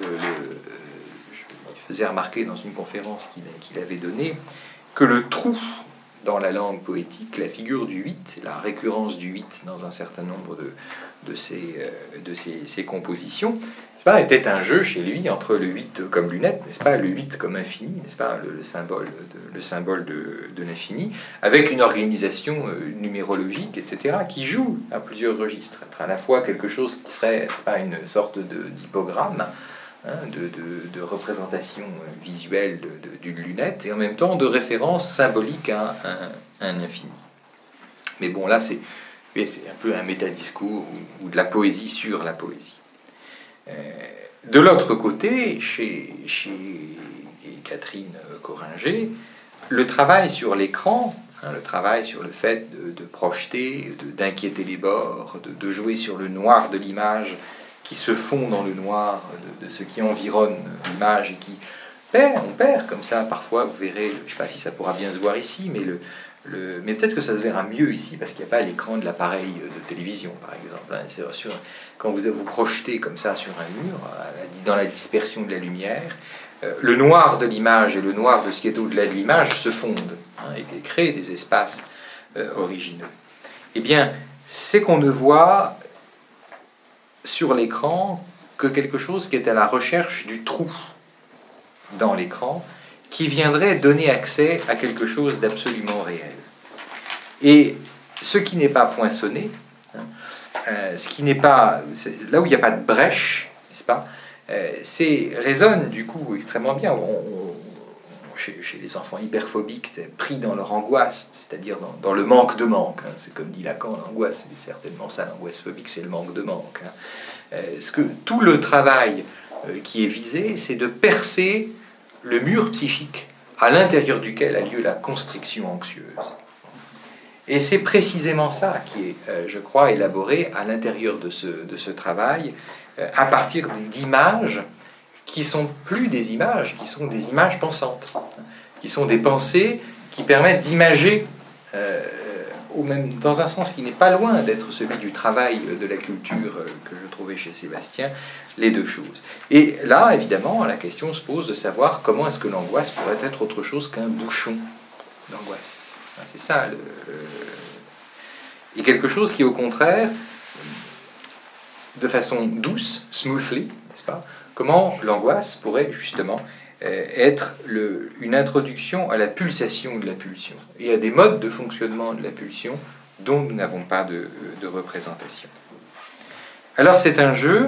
S1: je faisais remarquer dans une conférence qu'il avait donnée que le trou dans la langue poétique, la figure du 8, la récurrence du 8 dans un certain nombre de ses compositions, était un jeu chez lui entre le 8 comme lunette, n'est-ce pas, le 8 comme infini, n'est-ce pas, le symbole de l'infini, avec une organisation numérologique, etc., qui joue à plusieurs registres, être à la fois quelque chose qui serait, n'est-ce pas, une sorte d'hypogramme, de représentation visuelle d'une lunette, et en même temps de référence symbolique à un infini. Mais bon, là, c'est un peu un métadiscours ou de la poésie sur la poésie. De l'autre côté, chez Catherine Coringer, le travail sur l'écran, le travail sur le fait de projeter, d'inquiéter les bords, de jouer sur le noir de l'image qui se fond dans le noir de ce qui environne l'image et qui on perd comme ça, parfois, vous verrez, je ne sais pas si ça pourra bien se voir ici, mais mais peut-être que ça se verra mieux ici parce qu'il n'y a pas l'écran de l'appareil de télévision, par exemple. C'est sûr, quand vous projetez comme ça sur un mur, dans la dispersion de la lumière, le noir de l'image et le noir de ce qui est au-delà de l'image se fondent et créent des espaces originaux. Eh bien, c'est qu'on ne voit sur l'écran que quelque chose qui est à la recherche du trou dans l'écran, qui viendrait donner accès à quelque chose d'absolument réel. Et ce qui n'est pas poinçonné, ce qui n'est pas, là où il n'y a pas de brèche, n'est-ce pas, résonne du coup extrêmement bien. Chez les enfants hyperphobiques, c'est pris dans leur angoisse, c'est-à-dire dans le manque de manque. C'est comme dit Lacan, l'angoisse, c'est certainement ça, l'angoisse phobique, c'est le manque de manque. Tout le travail qui est visé, c'est de percer le mur psychique à l'intérieur duquel a lieu la constriction anxieuse. Et c'est précisément ça qui est, je crois, élaboré à l'intérieur de ce travail, à partir d'images qui sont plus des images, qui sont des images pensantes, qui sont des pensées qui permettent d'imager, même dans un sens qui n'est pas loin d'être celui du travail de la culture que je trouvais chez Sébastien, les deux choses. Et là, évidemment, la question se pose de savoir comment est-ce que l'angoisse pourrait être autre chose qu'un bouchon d'angoisse. C'est ça. Et quelque chose qui, au contraire, de façon douce, smoothly, n'est-ce pas, comment l'angoisse pourrait justement être une introduction à la pulsation de la pulsion et à des modes de fonctionnement de la pulsion dont nous n'avons pas de représentation. Alors c'est un jeu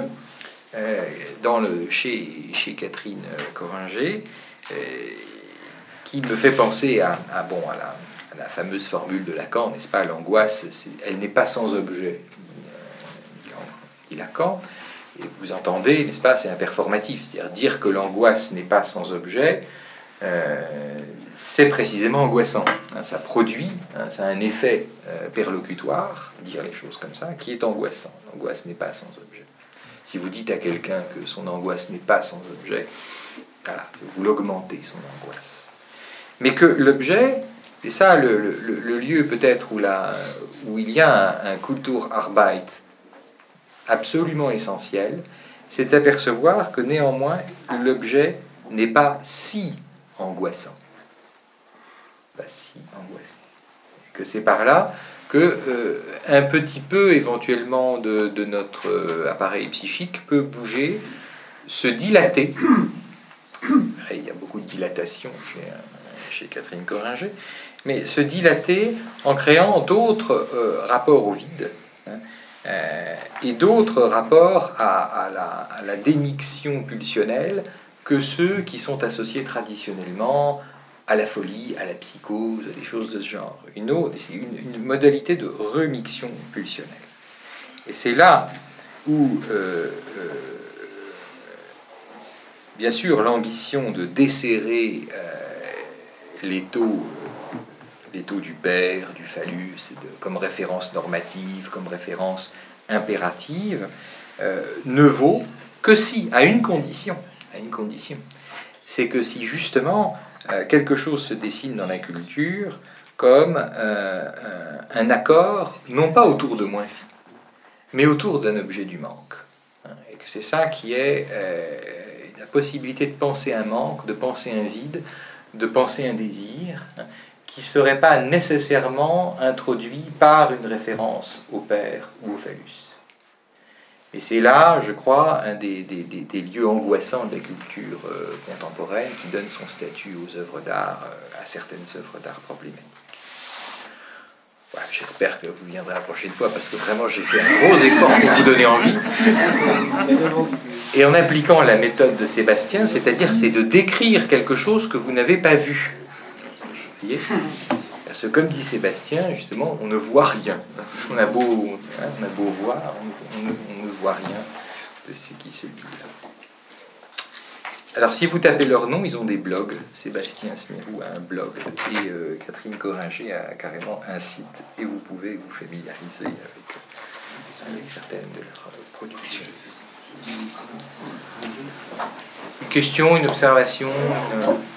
S1: chez Catherine Coringer qui me fait penser à la fameuse formule de Lacan, n'est-ce pas, l'angoisse, elle n'est pas sans objet, dit Lacan. Et vous entendez, n'est-ce pas, c'est un performatif, c'est-à-dire dire que l'angoisse n'est pas sans objet, c'est précisément angoissant. Ça produit, ça a un effet perlocutoire, dire les choses comme ça, qui est angoissant. L'angoisse n'est pas sans objet. Si vous dites à quelqu'un que son angoisse n'est pas sans objet, voilà, vous l'augmentez, son angoisse. Mais que l'objet, et ça le lieu peut-être où il y a un Kulturarbeit absolument essentiel, c'est d'apercevoir que néanmoins l'objet n'est pas si angoissant. Pas si angoissant. Et que c'est par là que un petit peu éventuellement de notre appareil psychique peut bouger, se dilater. Il y a beaucoup de dilatation chez Catherine Coringer, mais se dilater en créant d'autres rapports au vide, et d'autres rapports à la démixion pulsionnelle que ceux qui sont associés traditionnellement à la folie, à la psychose, des choses de ce genre. C'est une modalité de remixion pulsionnelle. Et c'est là où, bien sûr, l'ambition de desserrer l'étau du père, du phallus, comme référence normative, comme référence impérative, ne vaut que si, à une condition, c'est que si justement quelque chose se dessine dans la culture comme un accord, non pas autour de moins fi, mais autour d'un objet du manque. Et que c'est ça qui est la possibilité de penser un manque, de penser un vide, de penser un désir, qui ne serait pas nécessairement introduit par une référence au père ou au phallus. Et c'est là, je crois, un des lieux angoissants de la culture contemporaine qui donne son statut aux œuvres d'art, à certaines œuvres d'art problématiques. Voilà, j'espère que vous viendrez la prochaine fois, parce que vraiment j'ai fait un gros effort pour vous donner envie. Et en appliquant la méthode de Sébastien, c'est-à-dire c'est de décrire quelque chose que vous n'avez pas vu. Vous voyez ? Parce que comme dit Sébastien, justement, on ne voit rien. On a beau voir, on ne voit rien de ce qui se dit là. Alors, si vous tapez leur nom, ils ont des blogs. Sébastien Smirou a un blog et Catherine Coringer a carrément un site. Et vous pouvez vous familiariser avec certaines de leurs productions. Une question, une observation